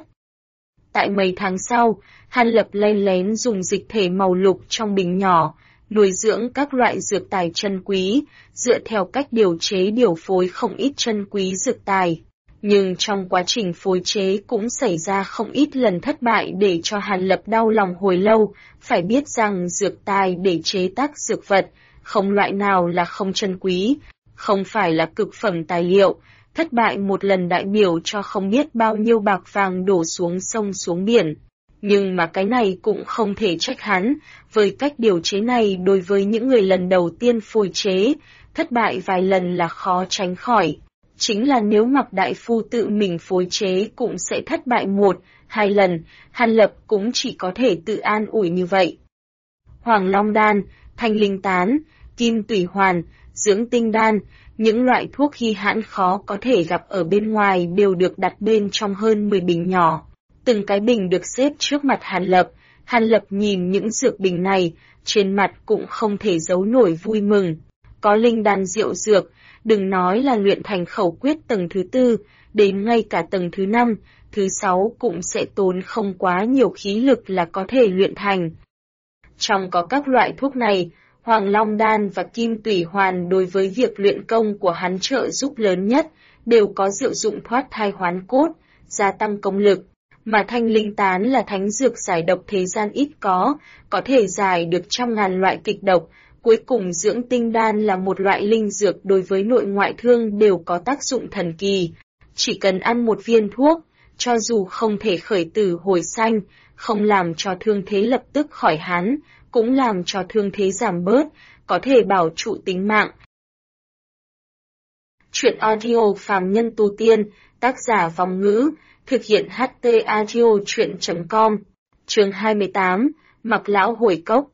Speaker 1: Tại mấy tháng sau, Hàn Lập len lén dùng dịch thể màu lục trong bình nhỏ, nuôi dưỡng các loại dược tài chân quý, dựa theo cách điều chế điều phối không ít chân quý dược tài. Nhưng trong quá trình phối chế cũng xảy ra không ít lần thất bại để cho Hàn Lập đau lòng hồi lâu, phải biết rằng dược tài để chế tác dược vật, không loại nào là không chân quý, không phải là cực phẩm tài liệu, thất bại một lần đại biểu cho không biết bao nhiêu bạc vàng đổ xuống sông xuống biển. Nhưng mà cái này cũng không thể trách hắn, với cách điều chế này đối với những người lần đầu tiên phối chế, thất bại vài lần là khó tránh khỏi. Chính là nếu Mạc Đại Phu tự mình phối chế cũng sẽ thất bại một, hai lần, Hàn Lập cũng chỉ có thể tự an ủi như vậy. Hoàng Long Đan, Thanh Linh Tán, Kim Tủy Hoàn, Dưỡng Tinh Đan, những loại thuốc hy hãn khó có thể gặp ở bên ngoài đều được đặt bên trong hơn 10 bình nhỏ. Từng cái bình được xếp trước mặt Hàn Lập nhìn những dược bình này, trên mặt cũng không thể giấu nổi vui mừng. Có linh đan diệu dược, đừng nói là luyện thành khẩu quyết tầng thứ 4, đến ngay cả tầng thứ 5, thứ 6 cũng sẽ tốn không quá nhiều khí lực là có thể luyện thành. Trong có các loại thuốc này, Hoàng Long Đan và Kim Tủy Hoàn đối với việc luyện công của hắn trợ giúp lớn nhất, đều có diệu dụng thoát thai hoán cốt, gia tăng công lực. Mà Thanh Linh Tán là thánh dược giải độc thế gian ít có thể giải được trăm ngàn loại kịch độc. Cuối cùng Dưỡng Tinh Đan là một loại linh dược đối với nội ngoại thương đều có tác dụng thần kỳ. Chỉ cần ăn một viên thuốc, cho dù không thể khởi tử hồi sanh, không làm cho thương thế lập tức khỏi hẳn, cũng làm cho thương thế giảm bớt, có thể bảo trụ tính mạng. Chuyện audio phàm nhân tu tiên, tác giả Vong Ngữ, thực hiện HT Audio chuyện.com, chương 28, Mặc Lão Hồi Cốc.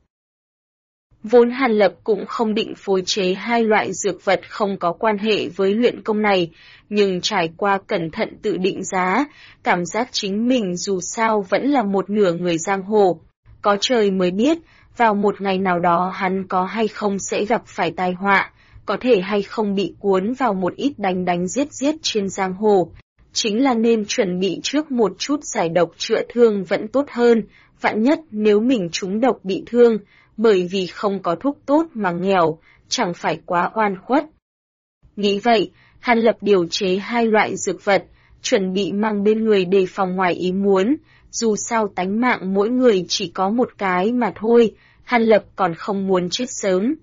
Speaker 1: Vốn Hàn Lập cũng không định phối chế hai loại dược vật không có quan hệ với luyện công này, nhưng trải qua cẩn thận tự định giá, cảm giác chính mình dù sao vẫn là một nửa người giang hồ. Có trời mới biết, vào một ngày nào đó hắn có hay không sẽ gặp phải tai họa, có thể hay không bị cuốn vào một ít đánh giết trên giang hồ. Chính là nên chuẩn bị trước một chút giải độc chữa thương vẫn tốt hơn, vạn nhất nếu mình trúng độc bị thương, bởi vì không có thuốc tốt mà nghèo, chẳng phải quá oan khuất. Nghĩ vậy, Hàn Lập điều chế hai loại dược vật, chuẩn bị mang bên người đề phòng ngoài ý muốn, dù sao tánh mạng mỗi người chỉ có một cái mà thôi, Hàn Lập còn không muốn chết sớm.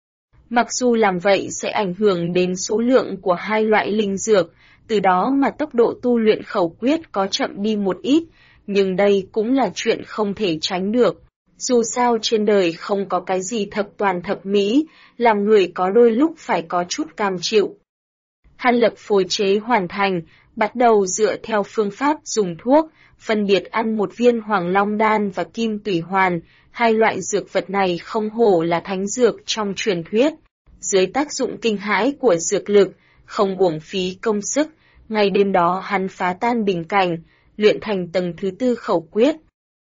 Speaker 1: Mặc dù làm vậy sẽ ảnh hưởng đến số lượng của hai loại linh dược, từ đó mà tốc độ tu luyện khẩu quyết có chậm đi một ít, nhưng đây cũng là chuyện không thể tránh được. Dù sao trên đời không có cái gì thập toàn thập mỹ, làm người có đôi lúc phải có chút cam chịu. Hàn Lập phối chế hoàn thành, bắt đầu dựa theo phương pháp dùng thuốc, phân biệt ăn một viên Hoàng Long Đan và Kim Tủy Hoàn, hai loại dược vật này không hổ là thánh dược trong truyền thuyết. Dưới tác dụng kinh hãi của dược lực, không uổng phí công sức, ngày đêm đó hắn phá tan bình cảnh, luyện thành tầng thứ 4 khẩu quyết.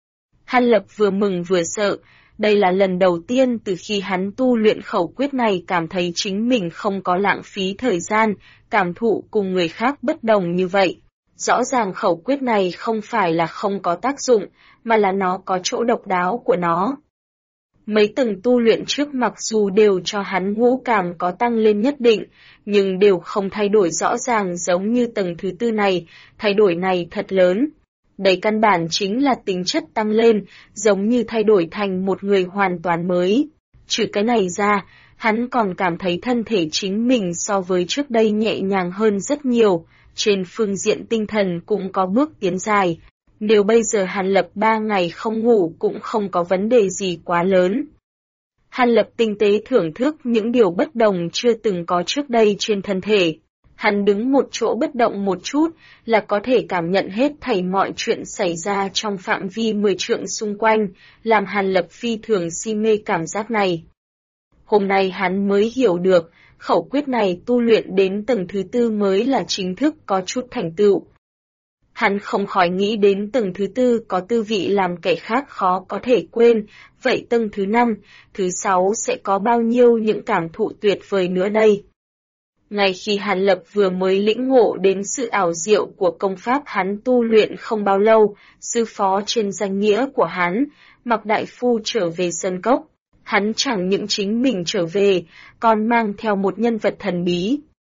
Speaker 1: Hàn Lập vừa mừng vừa sợ, đây là lần đầu tiên từ khi hắn tu luyện khẩu quyết này cảm thấy chính mình không có lãng phí thời gian, cảm thụ cùng người khác bất đồng như vậy. Rõ ràng khẩu quyết này không phải là không có tác dụng, mà là nó có chỗ độc đáo của nó. Mấy tầng tu luyện trước mặc dù đều cho hắn ngũ cảm có tăng lên nhất định, nhưng đều không thay đổi rõ ràng giống như tầng thứ 4 này, thay đổi này thật lớn. Đây căn bản chính là tính chất tăng lên, giống như thay đổi thành một người hoàn toàn mới. Trừ cái này ra, hắn còn cảm thấy thân thể chính mình so với trước đây nhẹ nhàng hơn rất nhiều, trên phương diện tinh thần cũng có bước tiến dài. Nếu bây giờ Hàn Lập 3 ngày không ngủ cũng không có vấn đề gì quá lớn. Hàn Lập tinh tế thưởng thức những điều bất đồng chưa từng có trước đây trên thân thể. Hắn đứng một chỗ bất động một chút là có thể cảm nhận hết thảy mọi chuyện xảy ra trong phạm vi 10 trượng xung quanh, làm Hàn Lập phi thường si mê cảm giác này. Hôm nay hắn mới hiểu được, khẩu quyết này tu luyện đến tầng thứ 4 mới là chính thức có chút thành tựu. Hắn không khỏi nghĩ đến tầng thứ 4 có tư vị làm kẻ khác khó có thể quên, vậy tầng thứ 5, thứ 6 sẽ có bao nhiêu những cảm thụ tuyệt vời nữa đây. Ngay khi Hàn Lập vừa mới lĩnh ngộ đến sự ảo diệu của công pháp hắn tu luyện không bao lâu, sư phó trên danh nghĩa của hắn, Mạc Đại Phu trở về Sơn Cốc. Hắn chẳng những chính mình trở về, còn mang theo một nhân vật thần bí.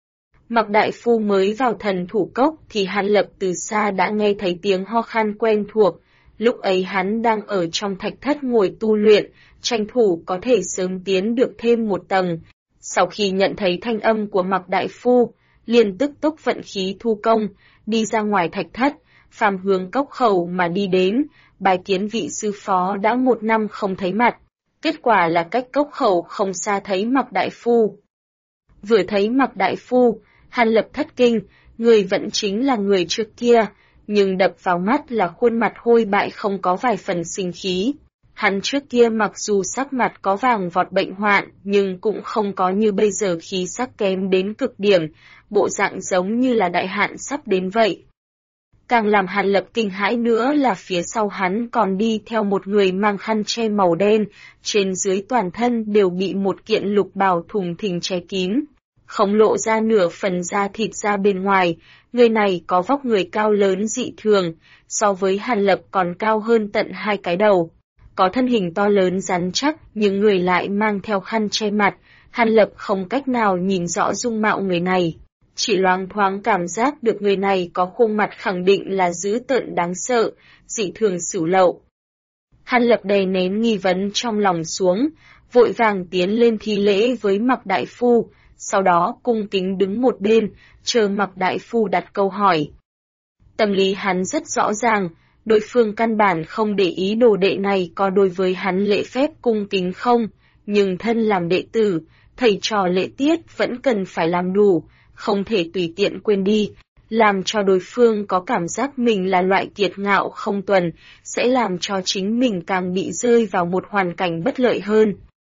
Speaker 1: Mạc Đại Phu mới vào Thần Thủ Cốc thì Hàn Lập từ xa đã nghe thấy tiếng ho khan quen thuộc. Lúc ấy hắn đang ở trong thạch thất ngồi tu luyện, tranh thủ có thể sớm tiến được thêm một tầng. Sau khi nhận thấy thanh âm của Mạc Đại Phu, liền tức tốc vận khí thu công, đi ra ngoài thạch thất, phàm hướng cốc khẩu mà đi đến, bài kiến vị sư phó đã 1 năm không thấy mặt. Kết quả là cách cốc khẩu không xa thấy Mạc Đại Phu. Vừa thấy Mạc Đại Phu, Hàn Lập thất kinh, người vẫn chính là người trước kia, nhưng đập vào mắt là khuôn mặt hôi bại không có vài phần sinh khí. Hắn trước kia mặc dù sắc mặt có vàng vọt bệnh hoạn, nhưng cũng không có như bây giờ khí sắc kém đến cực điểm, bộ dạng giống như là đại hạn sắp đến vậy. Càng làm Hàn Lập kinh hãi nữa là phía sau hắn còn đi theo một người mang khăn che màu đen, trên dưới toàn thân đều bị một kiện lục bào thùng thình che kín, không lộ ra nửa phần da thịt ra bên ngoài. Người này có vóc người cao lớn dị thường, so với Hàn Lập còn cao hơn tận 2 cái đầu. Có thân hình to lớn rắn chắc, nhưng người lại mang theo khăn che mặt, Hàn Lập không cách nào nhìn rõ dung mạo người này. Chỉ loáng thoáng cảm giác được người này có khuôn mặt khẳng định là dữ tợn đáng sợ, dị thường xỉu lậu. Hàn Lập đè nén nghi vấn trong lòng xuống, vội vàng tiến lên thi lễ với Mạc Đại Phu, sau đó cung kính đứng một bên, chờ Mạc Đại Phu đặt câu hỏi. Tâm lý hắn rất rõ ràng, đối phương căn bản không để ý đồ đệ này có đối với hắn lễ phép cung kính không, nhưng thân làm đệ tử, thầy trò lễ tiết vẫn cần phải làm đủ, không thể tùy tiện quên đi, làm cho đối phương có cảm giác mình là loại kiệt ngạo không tuần, sẽ làm cho chính mình càng bị rơi vào một hoàn cảnh bất lợi hơn.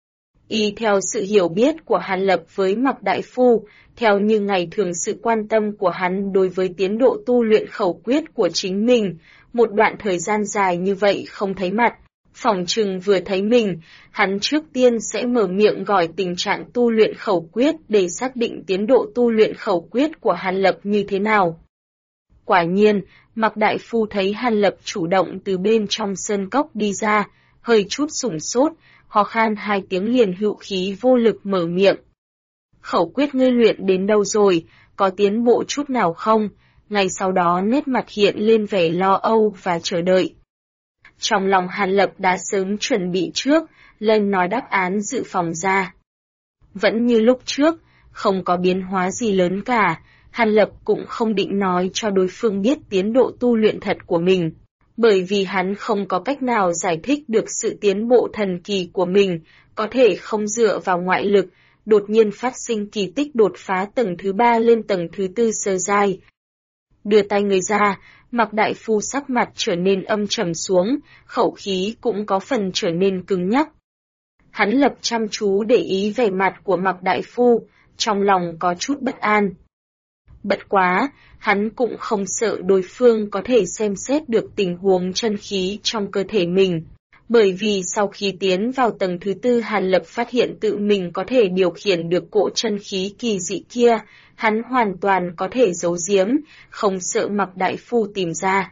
Speaker 1: Y theo sự hiểu biết của Hàn Lập với Mạc Đại Phu, theo như ngày thường sự quan tâm của hắn đối với tiến độ tu luyện khẩu quyết của chính mình, một đoạn thời gian dài như vậy không thấy mặt, phỏng chừng vừa thấy mình, hắn trước tiên sẽ mở miệng gọi tình trạng tu luyện khẩu quyết để xác định tiến độ tu luyện khẩu quyết của Hàn Lập như thế nào. Quả nhiên, Mạc Đại Phu thấy Hàn Lập chủ động từ bên trong sơn cốc đi ra, hơi chút sửng sốt, ho khan 2 tiếng liền hữu khí vô lực mở miệng. Khẩu quyết ngươi luyện đến đâu rồi, có tiến bộ chút nào không? Ngay sau đó nét mặt hiện lên vẻ lo âu và chờ đợi. Trong lòng Hàn Lập đã sớm chuẩn bị trước, lên nói đáp án dự phòng ra. Vẫn như lúc trước, không có biến hóa gì lớn cả, Hàn Lập cũng không định nói cho đối phương biết tiến độ tu luyện thật của mình, bởi vì hắn không có cách nào giải thích được sự tiến bộ thần kỳ của mình, có thể không dựa vào ngoại lực, đột nhiên phát sinh kỳ tích đột phá tầng thứ 3 lên tầng thứ 4 sơ giai. Đưa tay người ra, Mạc Đại Phu sắc mặt trở nên âm trầm xuống, khẩu khí cũng có phần trở nên cứng nhắc. Hắn Lập chăm chú để ý vẻ mặt của Mạc Đại Phu, trong lòng có chút bất an. Bất quá, hắn cũng không sợ đối phương có thể xem xét được tình huống chân khí trong cơ thể mình. Bởi vì sau khi tiến vào tầng thứ 4 Hàn Lập phát hiện tự mình có thể điều khiển được cỗ chân khí kỳ dị kia, hắn hoàn toàn có thể giấu giếm, không sợ Mạc Đại Phu tìm ra.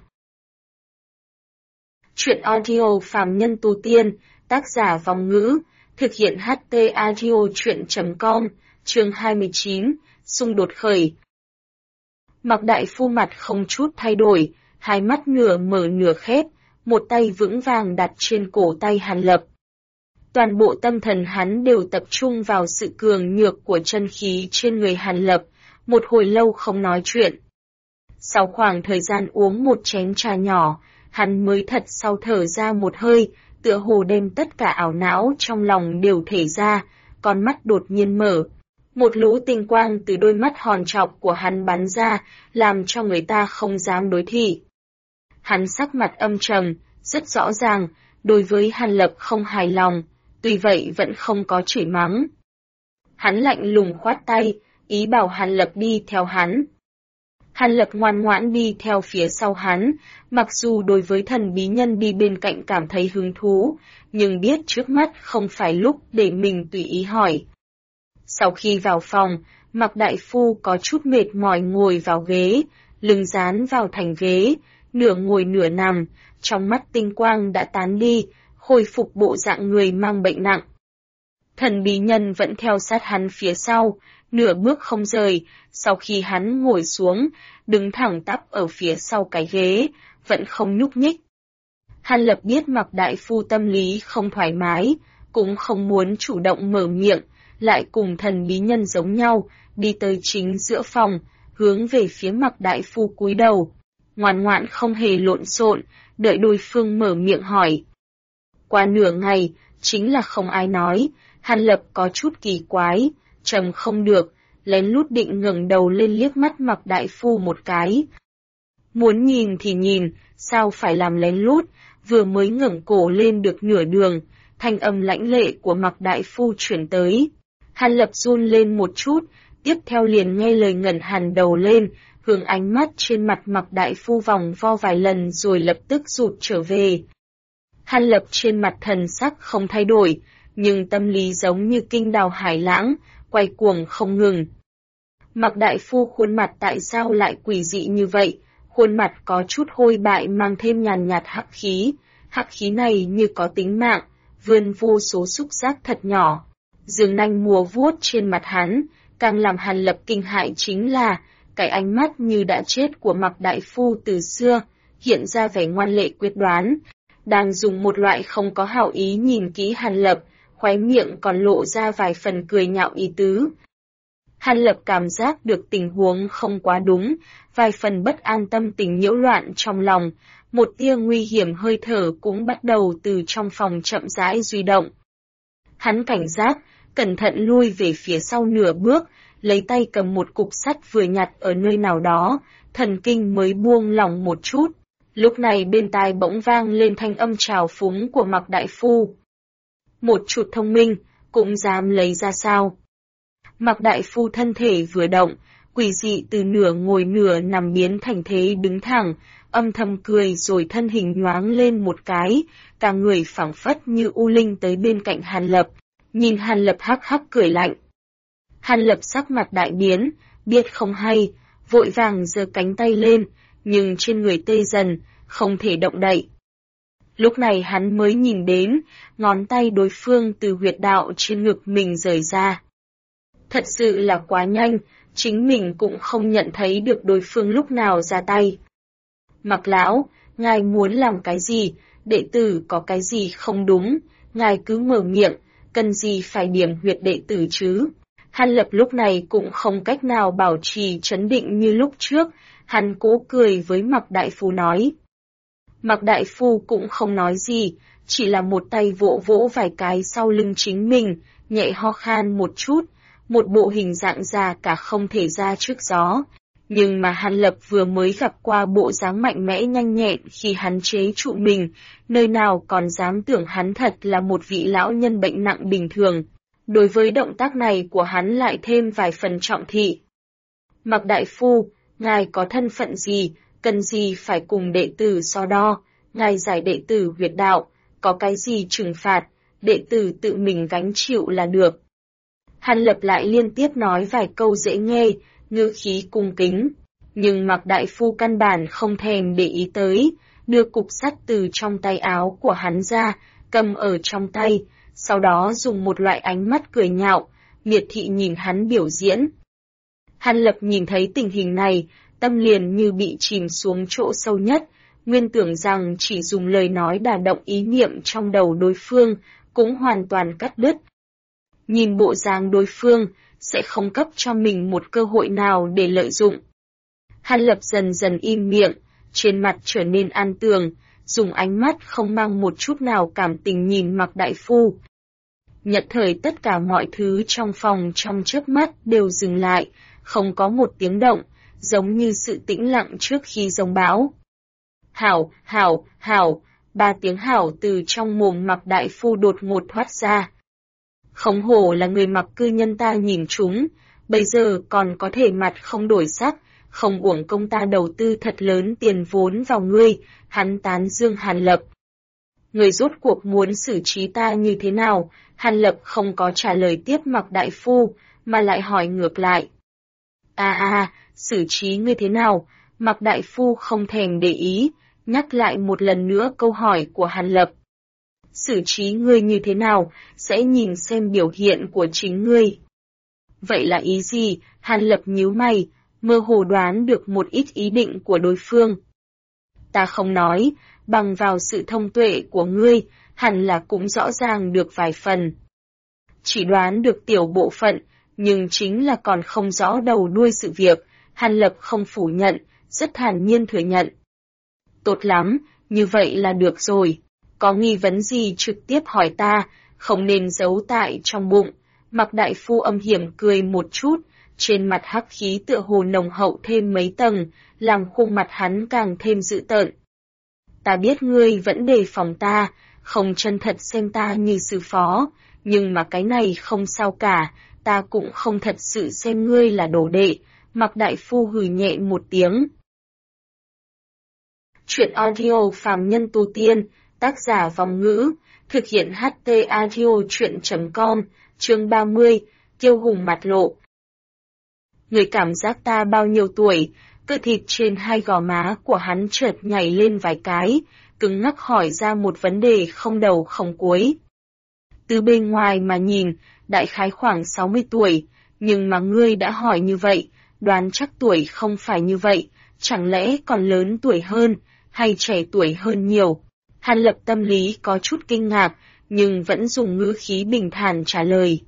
Speaker 1: Chuyện audio phàm nhân tu tiên, tác giả Vong Ngữ, thực hiện HT audio chuyện.com, chương 29, xung đột khởi. Mạc Đại Phu mặt không chút thay đổi, hai mắt nửa mở nửa khép, một tay vững vàng đặt trên cổ tay Hàn Lập. Toàn bộ tâm thần hắn đều tập trung vào sự cường nhược của chân khí trên người Hàn Lập, một hồi lâu không nói chuyện. Sau khoảng thời gian uống một chén trà nhỏ, hắn mới thật sâu thở ra một hơi, tựa hồ đem tất cả ảo não trong lòng đều thể ra, con mắt đột nhiên mở. Một lũ tinh quang từ đôi mắt hòn trọc của hắn bắn ra, làm cho người ta không dám đối thị. Hắn sắc mặt âm trầm, rất rõ ràng, đối với Hàn Lập không hài lòng, tuy vậy vẫn không có chửi mắng. Hắn lạnh lùng khoát tay, ý bảo Hàn Lập đi theo hắn. Hàn Lập ngoan ngoãn đi theo phía sau hắn, mặc dù đối với thần bí nhân đi bên cạnh cảm thấy hứng thú, nhưng biết trước mắt không phải lúc để mình tùy ý hỏi. Sau khi vào phòng, Mạc Đại Phu có chút mệt mỏi ngồi vào ghế, lưng dán vào thành ghế, nửa ngồi nửa nằm, trong mắt tinh quang đã tán đi, khôi phục bộ dạng người mang bệnh nặng. Thần bí nhân vẫn theo sát hắn phía sau, nửa bước không rời, sau khi hắn ngồi xuống, đứng thẳng tắp ở phía sau cái ghế, vẫn không nhúc nhích. Hàn Lập biết Mạc Đại Phu tâm lý không thoải mái, cũng không muốn chủ động mở miệng, lại cùng thần bí nhân giống nhau, đi tới chính giữa phòng, hướng về phía Mạc Đại Phu cúi đầu. Ngoan ngoãn không hề lộn xộn, đợi đối phương mở miệng hỏi. Qua nửa ngày, chính là không ai nói, Hàn Lập có chút kỳ quái, trầm không được, lén lút định ngẩng đầu lên liếc mắt Mạc Đại Phu một cái. Muốn nhìn thì nhìn, sao phải làm lén lút, vừa mới ngẩng cổ lên được nửa đường, thanh âm lãnh lệ của Mạc Đại Phu chuyển tới. Hàn Lập run lên một chút, tiếp theo liền nghe lời ngẩng hẳn đầu lên, hướng ánh mắt trên mặt Mạc Đại Phu vòng vo vài lần rồi lập tức rụt trở về. Hàn Lập trên mặt thần sắc không thay đổi, nhưng tâm lý giống như kinh đào hải lãng, quay cuồng không ngừng. Mạc Đại Phu khuôn mặt tại sao lại quỷ dị như vậy, khuôn mặt có chút hôi bại mang thêm nhàn nhạt hắc khí này như có tính mạng, vươn vô số xúc giác thật nhỏ. Dương nanh múa vuốt trên mặt hắn, càng làm Hàn Lập kinh hại chính là, cái ánh mắt như đã chết của Mạc Đại Phu từ xưa, hiện ra vẻ ngoan lệ quyết đoán, đang dùng một loại không có hảo ý nhìn kỹ Hàn Lập, khóe miệng còn lộ ra vài phần cười nhạo ý tứ. Hàn Lập cảm giác được tình huống không quá đúng, vài phần bất an tâm tình nhiễu loạn trong lòng, một tia nguy hiểm hơi thở cũng bắt đầu từ trong phòng chậm rãi duy động. Hắn cảnh giác, cẩn thận lui về phía sau nửa bước, lấy tay cầm một cục sắt vừa nhặt ở nơi nào đó, thần kinh mới buông lỏng một chút. Lúc này bên tai bỗng vang lên thanh âm trào phúng của Mạc Đại Phu. Một chút thông minh, cũng dám lấy ra sao? Mạc Đại Phu thân thể vừa động, quỷ dị từ nửa ngồi nửa nằm biến thành thế đứng thẳng, âm thầm cười rồi thân hình nhoáng lên một cái, cả người phảng phất như u linh tới bên cạnh Hàn Lập, nhìn Hàn Lập hắc hắc cười lạnh. Hàn Lập sắc mặt đại biến, biết không hay, vội vàng giơ cánh tay lên, nhưng trên người tê dần, không thể động đậy. Lúc này hắn mới nhìn đến, ngón tay đối phương từ huyệt đạo trên ngực mình rời ra. Thật sự là quá nhanh, chính mình cũng không nhận thấy được đối phương lúc nào ra tay. Mạc lão, ngài muốn làm cái gì, đệ tử có cái gì không đúng, ngài cứ mở miệng, cần gì phải điểm huyệt đệ tử chứ. Hàn Lập lúc này cũng không cách nào bảo trì trấn định như lúc trước, hắn cố cười với Mạc Đại Phu nói. Mạc Đại Phu cũng không nói gì, chỉ là một tay vỗ vỗ vài cái sau lưng chính mình, nhẹ ho khan một chút, một bộ hình dạng già cả không thể ra trước gió. Nhưng mà Hàn Lập vừa mới gặp qua bộ dáng mạnh mẽ nhanh nhẹn khi hắn chế trụ mình, nơi nào còn dám tưởng hắn thật là một vị lão nhân bệnh nặng bình thường. Đối với động tác này của hắn lại thêm vài phần trọng thị. Mạc Đại Phu, ngài có thân phận gì, cần gì phải cùng đệ tử so đo, ngài giải đệ tử huyệt đạo, có cái gì trừng phạt, đệ tử tự mình gánh chịu là được. Hàn Lập lại liên tiếp nói vài câu dễ nghe, ngữ khí cung kính, nhưng Mạc Đại Phu căn bản không thèm để ý tới, đưa cục sắt từ trong tay áo của hắn ra, cầm ở trong tay, sau đó dùng một loại ánh mắt cười nhạo, miệt thị nhìn hắn biểu diễn. Hàn Lập nhìn thấy tình hình này, tâm liền như bị chìm xuống chỗ sâu nhất, nguyên tưởng rằng chỉ dùng lời nói đả động ý niệm trong đầu đối phương, cũng hoàn toàn cắt đứt. Nhìn bộ dáng đối phương, sẽ không cấp cho mình một cơ hội nào để lợi dụng. Hàn Lập dần dần im miệng, trên mặt trở nên an tường, dùng ánh mắt không mang một chút nào cảm tình nhìn Mạc Đại Phu. Nhất thời tất cả mọi thứ trong phòng trong chớp mắt đều dừng lại, không có một tiếng động, giống như sự tĩnh lặng trước khi giông bão. Hảo, hảo, hảo, 3 tiếng hảo từ trong mồm Mạc Đại Phu đột ngột thoát ra. Không hổ là người Mạc cư nhân ta nhìn chúng, bây giờ còn có thể mặt không đổi sắc, không uổng công ta đầu tư thật lớn tiền vốn vào ngươi, hắn tán dương Hàn Lập. Người rốt cuộc muốn xử trí ta như thế nào? Hàn Lập không có trả lời tiếp Mạc Đại Phu, mà lại hỏi ngược lại. Xử trí ngươi thế nào? Mạc Đại Phu không thèm để ý, nhắc lại một lần nữa câu hỏi của Hàn Lập. Xử trí ngươi như thế nào, sẽ nhìn xem biểu hiện của chính ngươi. Vậy là ý gì? Hàn Lập nhíu mày, mơ hồ đoán được một ít ý định của đối phương. Ta không nói, bằng vào sự thông tuệ của ngươi, hẳn là cũng rõ ràng được vài phần. Chỉ đoán được tiểu bộ phận, nhưng chính là còn không rõ đầu đuôi sự việc, Hàn Lập không phủ nhận, rất thản nhiên thừa nhận. Tốt lắm, như vậy là được rồi. Có nghi vấn gì trực tiếp hỏi ta, không nên giấu tại trong bụng. Mạc Đại Phu âm hiểm cười một chút, trên mặt hắc khí tựa hồ nồng hậu thêm mấy tầng, làm khuôn mặt hắn càng thêm dữ tợn. Ta biết ngươi vẫn đề phòng ta, không chân thật xem ta như sư phó, nhưng mà cái này không sao cả, ta cũng không thật sự xem ngươi là đồ đệ. Mạc Đại Phu hừ nhẹ một tiếng. Chuyện audio phàm nhân tu tiên, tác giả Vòng Ngữ, thực hiện HT Audio chuyện.com, chương 30, Kiêu hùng mặt lộ. Người cảm giác ta bao nhiêu tuổi, cơ thịt trên hai gò má của hắn chợt nhảy lên vài cái, cứng ngắc hỏi ra một vấn đề không đầu không cuối. Từ bên ngoài mà nhìn, đại khái khoảng 60 tuổi, nhưng mà ngươi đã hỏi như vậy, đoán chắc tuổi không phải như vậy, chẳng lẽ còn lớn tuổi hơn, hay trẻ tuổi hơn nhiều. Hàn Lập tâm lý có chút kinh ngạc, nhưng vẫn dùng ngữ khí bình thản trả lời.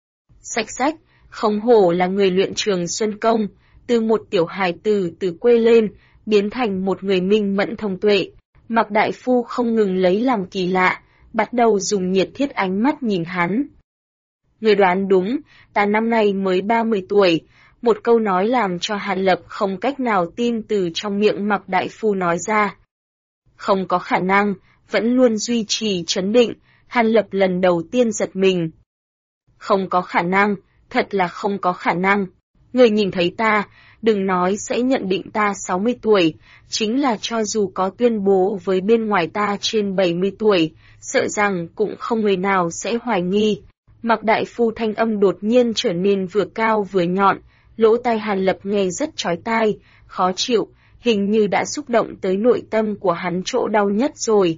Speaker 1: Sách, không hổ là người luyện trường Xuân Công, từ một tiểu hài tử từ quê lên, biến thành một người minh mẫn thông tuệ. Mạc Đại Phu không ngừng lấy làm kỳ lạ, bắt đầu dùng nhiệt thiết ánh mắt nhìn hắn. Người đoán đúng, ta năm nay mới 30 tuổi, một câu nói làm cho Hàn Lập không cách nào tin từ trong miệng Mạc Đại Phu nói ra. Không có khả năng, vẫn luôn duy trì trấn định, Hàn Lập lần đầu tiên giật mình. Không có khả năng, thật là không có khả năng. Người nhìn thấy ta, đừng nói sẽ nhận định ta 60 tuổi, chính là cho dù có tuyên bố với bên ngoài ta trên 70 tuổi, sợ rằng cũng không người nào sẽ hoài nghi. Mạc Đại Phu thanh âm đột nhiên trở nên vừa cao vừa nhọn, lỗ tai Hàn Lập nghe rất chói tai, khó chịu, hình như đã xúc động tới nội tâm của hắn chỗ đau nhất rồi.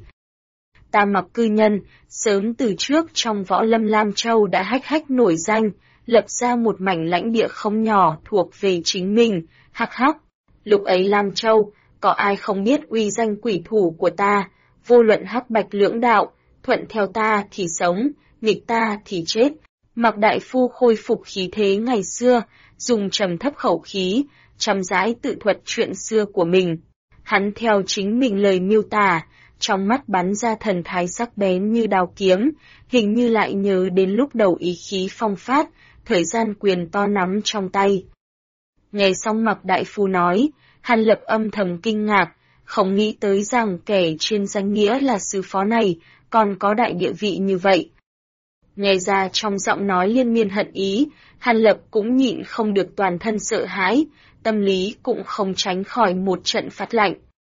Speaker 1: Ta Mạc cư nhân, sớm từ trước trong võ lâm Lam Châu đã hách nổi danh, lập ra một mảnh lãnh địa không nhỏ thuộc về chính mình, hắc. Lúc ấy Lam Châu, có ai không biết uy danh quỷ thủ của ta, vô luận hắc bạch lưỡng đạo, thuận theo ta thì sống, nghịch ta thì chết. Mạc Đại Phu khôi phục khí thế ngày xưa, dùng trầm thấp khẩu khí, chăm rãi tự thuật chuyện xưa của mình. Hắn theo chính mình lời miêu tả, trong mắt bắn ra thần thái sắc bén như đao kiếm, hình như lại nhớ đến lúc đầu ý khí phong phát, thời gian quyền to nắm trong tay. Nghe xong Mạc Đại Phu nói, Hàn Lập âm thầm kinh ngạc, không nghĩ tới rằng kẻ trên danh nghĩa là sư phó này, còn có đại địa vị như vậy. Nghe ra trong giọng nói liên miên hận ý, Hàn Lập cũng nhịn không được toàn thân sợ hãi, tâm lý cũng không tránh khỏi một trận phát lạnh.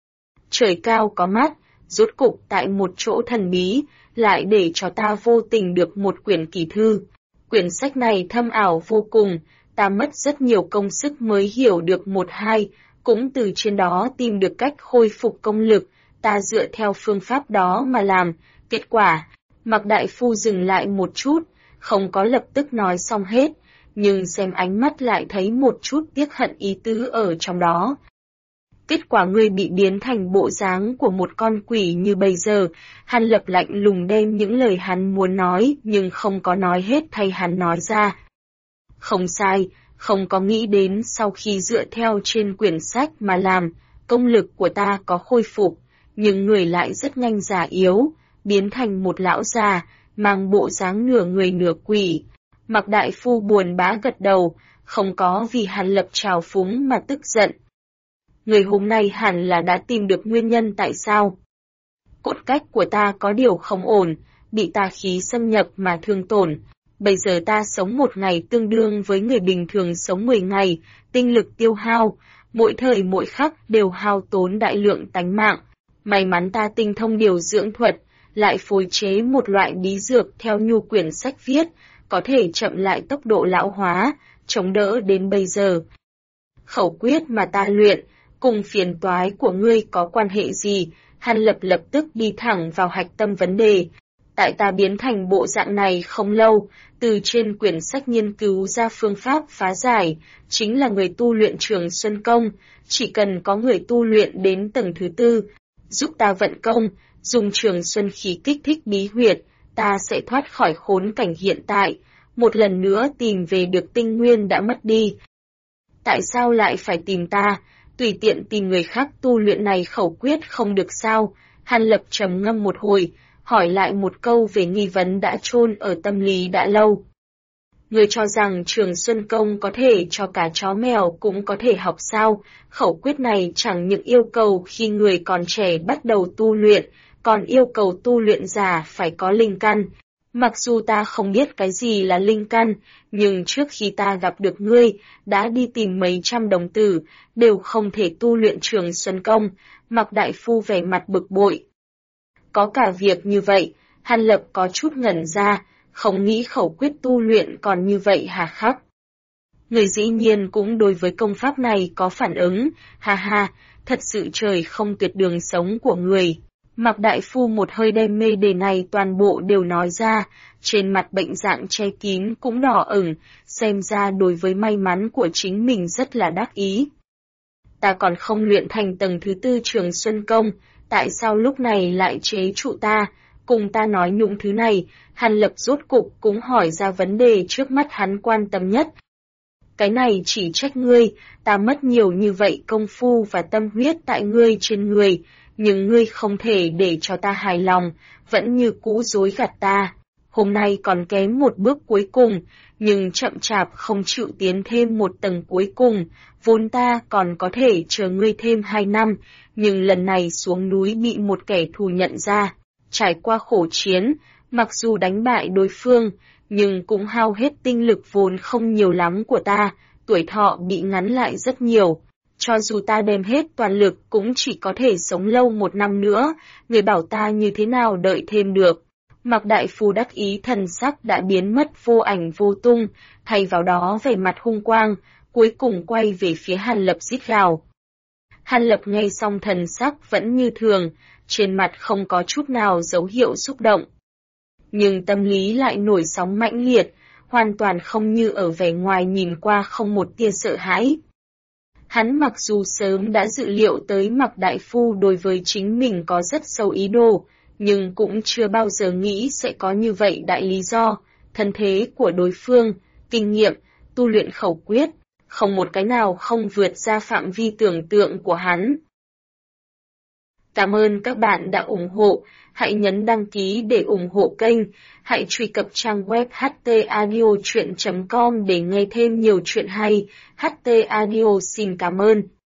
Speaker 1: Trời cao có mắt, rốt cục tại một chỗ thần bí, lại để cho ta vô tình được một quyển kỳ thư. Quyển sách này thâm ảo vô cùng, ta mất rất nhiều công sức mới hiểu được một hai, cũng từ trên đó tìm được cách khôi phục công lực, ta dựa theo phương pháp đó mà làm, kết quả. Mạc Đại Phu dừng lại một chút, không có lập tức nói xong hết, nhưng xem ánh mắt lại thấy một chút tiếc hận ý tứ ở trong đó. Kết quả ngươi bị biến thành bộ dáng của một con quỷ như bây giờ, Hàn Lập lạnh lùng đem những lời hắn muốn nói nhưng không có nói hết thay hắn nói ra. Không sai, không có nghĩ đến sau khi dựa theo trên quyển sách mà làm, công lực của ta có khôi phục, nhưng người lại rất nhanh già yếu, biến thành một lão già, mang bộ dáng nửa người nửa quỷ. Mạc đại phu buồn bã gật đầu, không có vì Hàn Lập trào phúng mà tức giận. Người hôm nay hẳn là đã tìm được nguyên nhân tại sao. Cốt cách của ta có điều không ổn, bị tà khí xâm nhập mà thương tổn. Bây giờ ta sống một ngày tương đương với người bình thường sống 10 ngày, tinh lực tiêu hao, mỗi thời mỗi khắc đều hao tốn đại lượng tánh mạng. May mắn ta tinh thông điều dưỡng thuật, lại phối chế một loại bí dược theo nhu quyển sách viết, có thể chậm lại tốc độ lão hóa, chống đỡ đến bây giờ. Khẩu quyết mà ta luyện, cùng phiền toái của ngươi có quan hệ gì? Hàn Lập lập tức đi thẳng vào hạch tâm vấn đề. Tại ta biến thành bộ dạng này không lâu, từ trên quyển sách nghiên cứu ra phương pháp phá giải, chính là người tu luyện Trường Xuân Công, chỉ cần có người tu luyện đến tầng thứ 4, giúp ta vận công, dùng Trường Xuân khí kích thích bí huyệt, ta sẽ thoát khỏi khốn cảnh hiện tại, một lần nữa tìm về được tinh nguyên đã mất đi. Tại sao lại phải tìm ta? Tùy tiện tìm người khác tu luyện này khẩu quyết không được sao? Hàn Lập trầm ngâm một hồi, hỏi lại một câu về nghi vấn đã chôn ở tâm lý đã lâu. Người cho rằng Trường Xuân Công có thể cho cả chó mèo cũng có thể học sao? Khẩu quyết này chẳng những yêu cầu khi người còn trẻ bắt đầu tu luyện, còn yêu cầu tu luyện già phải có linh căn. Mặc dù ta không biết cái gì là linh căn, nhưng trước khi ta gặp được ngươi, đã đi tìm mấy trăm đồng tử, đều không thể tu luyện Trường Xuân Công. Mạc đại phu vẻ mặt bực bội. Có cả việc như vậy, Hàn Lập có chút ngẩn ra, không nghĩ khẩu quyết tu luyện còn như vậy hà khắc. Người dĩ nhiên cũng đối với công pháp này có phản ứng, ha ha, thật sự trời không tuyệt đường sống của người. Mạc đại phu một hơi đem mê đề này toàn bộ đều nói ra, trên mặt bệnh dạng che kín cũng đỏ ửng, xem ra đối với may mắn của chính mình rất là đắc ý. Ta còn không luyện thành tầng thứ 4 Trường Xuân Công, tại sao lúc này lại chế trụ ta, cùng ta nói những thứ này? Hàn Lập rốt cục cũng hỏi ra vấn đề trước mắt hắn quan tâm nhất. Cái này chỉ trách ngươi, ta mất nhiều như vậy công phu và tâm huyết tại ngươi trên người, nhưng ngươi không thể để cho ta hài lòng, vẫn như cũ dối gạt ta. Hôm nay còn kém một bước cuối cùng, nhưng chậm chạp không chịu tiến thêm một tầng cuối cùng, vốn ta còn có thể chờ ngươi thêm 2 năm, nhưng lần này xuống núi bị một kẻ thù nhận ra, trải qua khổ chiến, mặc dù đánh bại đối phương, nhưng cũng hao hết tinh lực vốn không nhiều lắm của ta, tuổi thọ bị ngắn lại rất nhiều. Cho dù ta đem hết toàn lực cũng chỉ có thể sống lâu 1 năm nữa, người bảo ta như thế nào đợi thêm được. Mạc đại phu đắc ý thần sắc đã biến mất vô ảnh vô tung, thay vào đó vẻ mặt hung quang, cuối cùng quay về phía Hàn Lập rít gào. Hàn Lập nghe xong thần sắc vẫn như thường, trên mặt không có chút nào dấu hiệu xúc động. Nhưng tâm lý lại nổi sóng mãnh liệt, hoàn toàn không như ở vẻ ngoài nhìn qua không một tia sợ hãi. Hắn mặc dù sớm đã dự liệu tới Mạc đại phu đối với chính mình có rất sâu ý đồ, nhưng cũng chưa bao giờ nghĩ sẽ có như vậy đại lý do, thân thế của đối phương, kinh nghiệm, tu luyện khẩu quyết, không một cái nào không vượt ra phạm vi tưởng tượng của hắn. Cảm ơn các bạn đã ủng hộ, hãy nhấn đăng ký để ủng hộ kênh, hãy truy cập trang web htaudio.com để nghe thêm nhiều chuyện hay. HT Audio xin cảm ơn.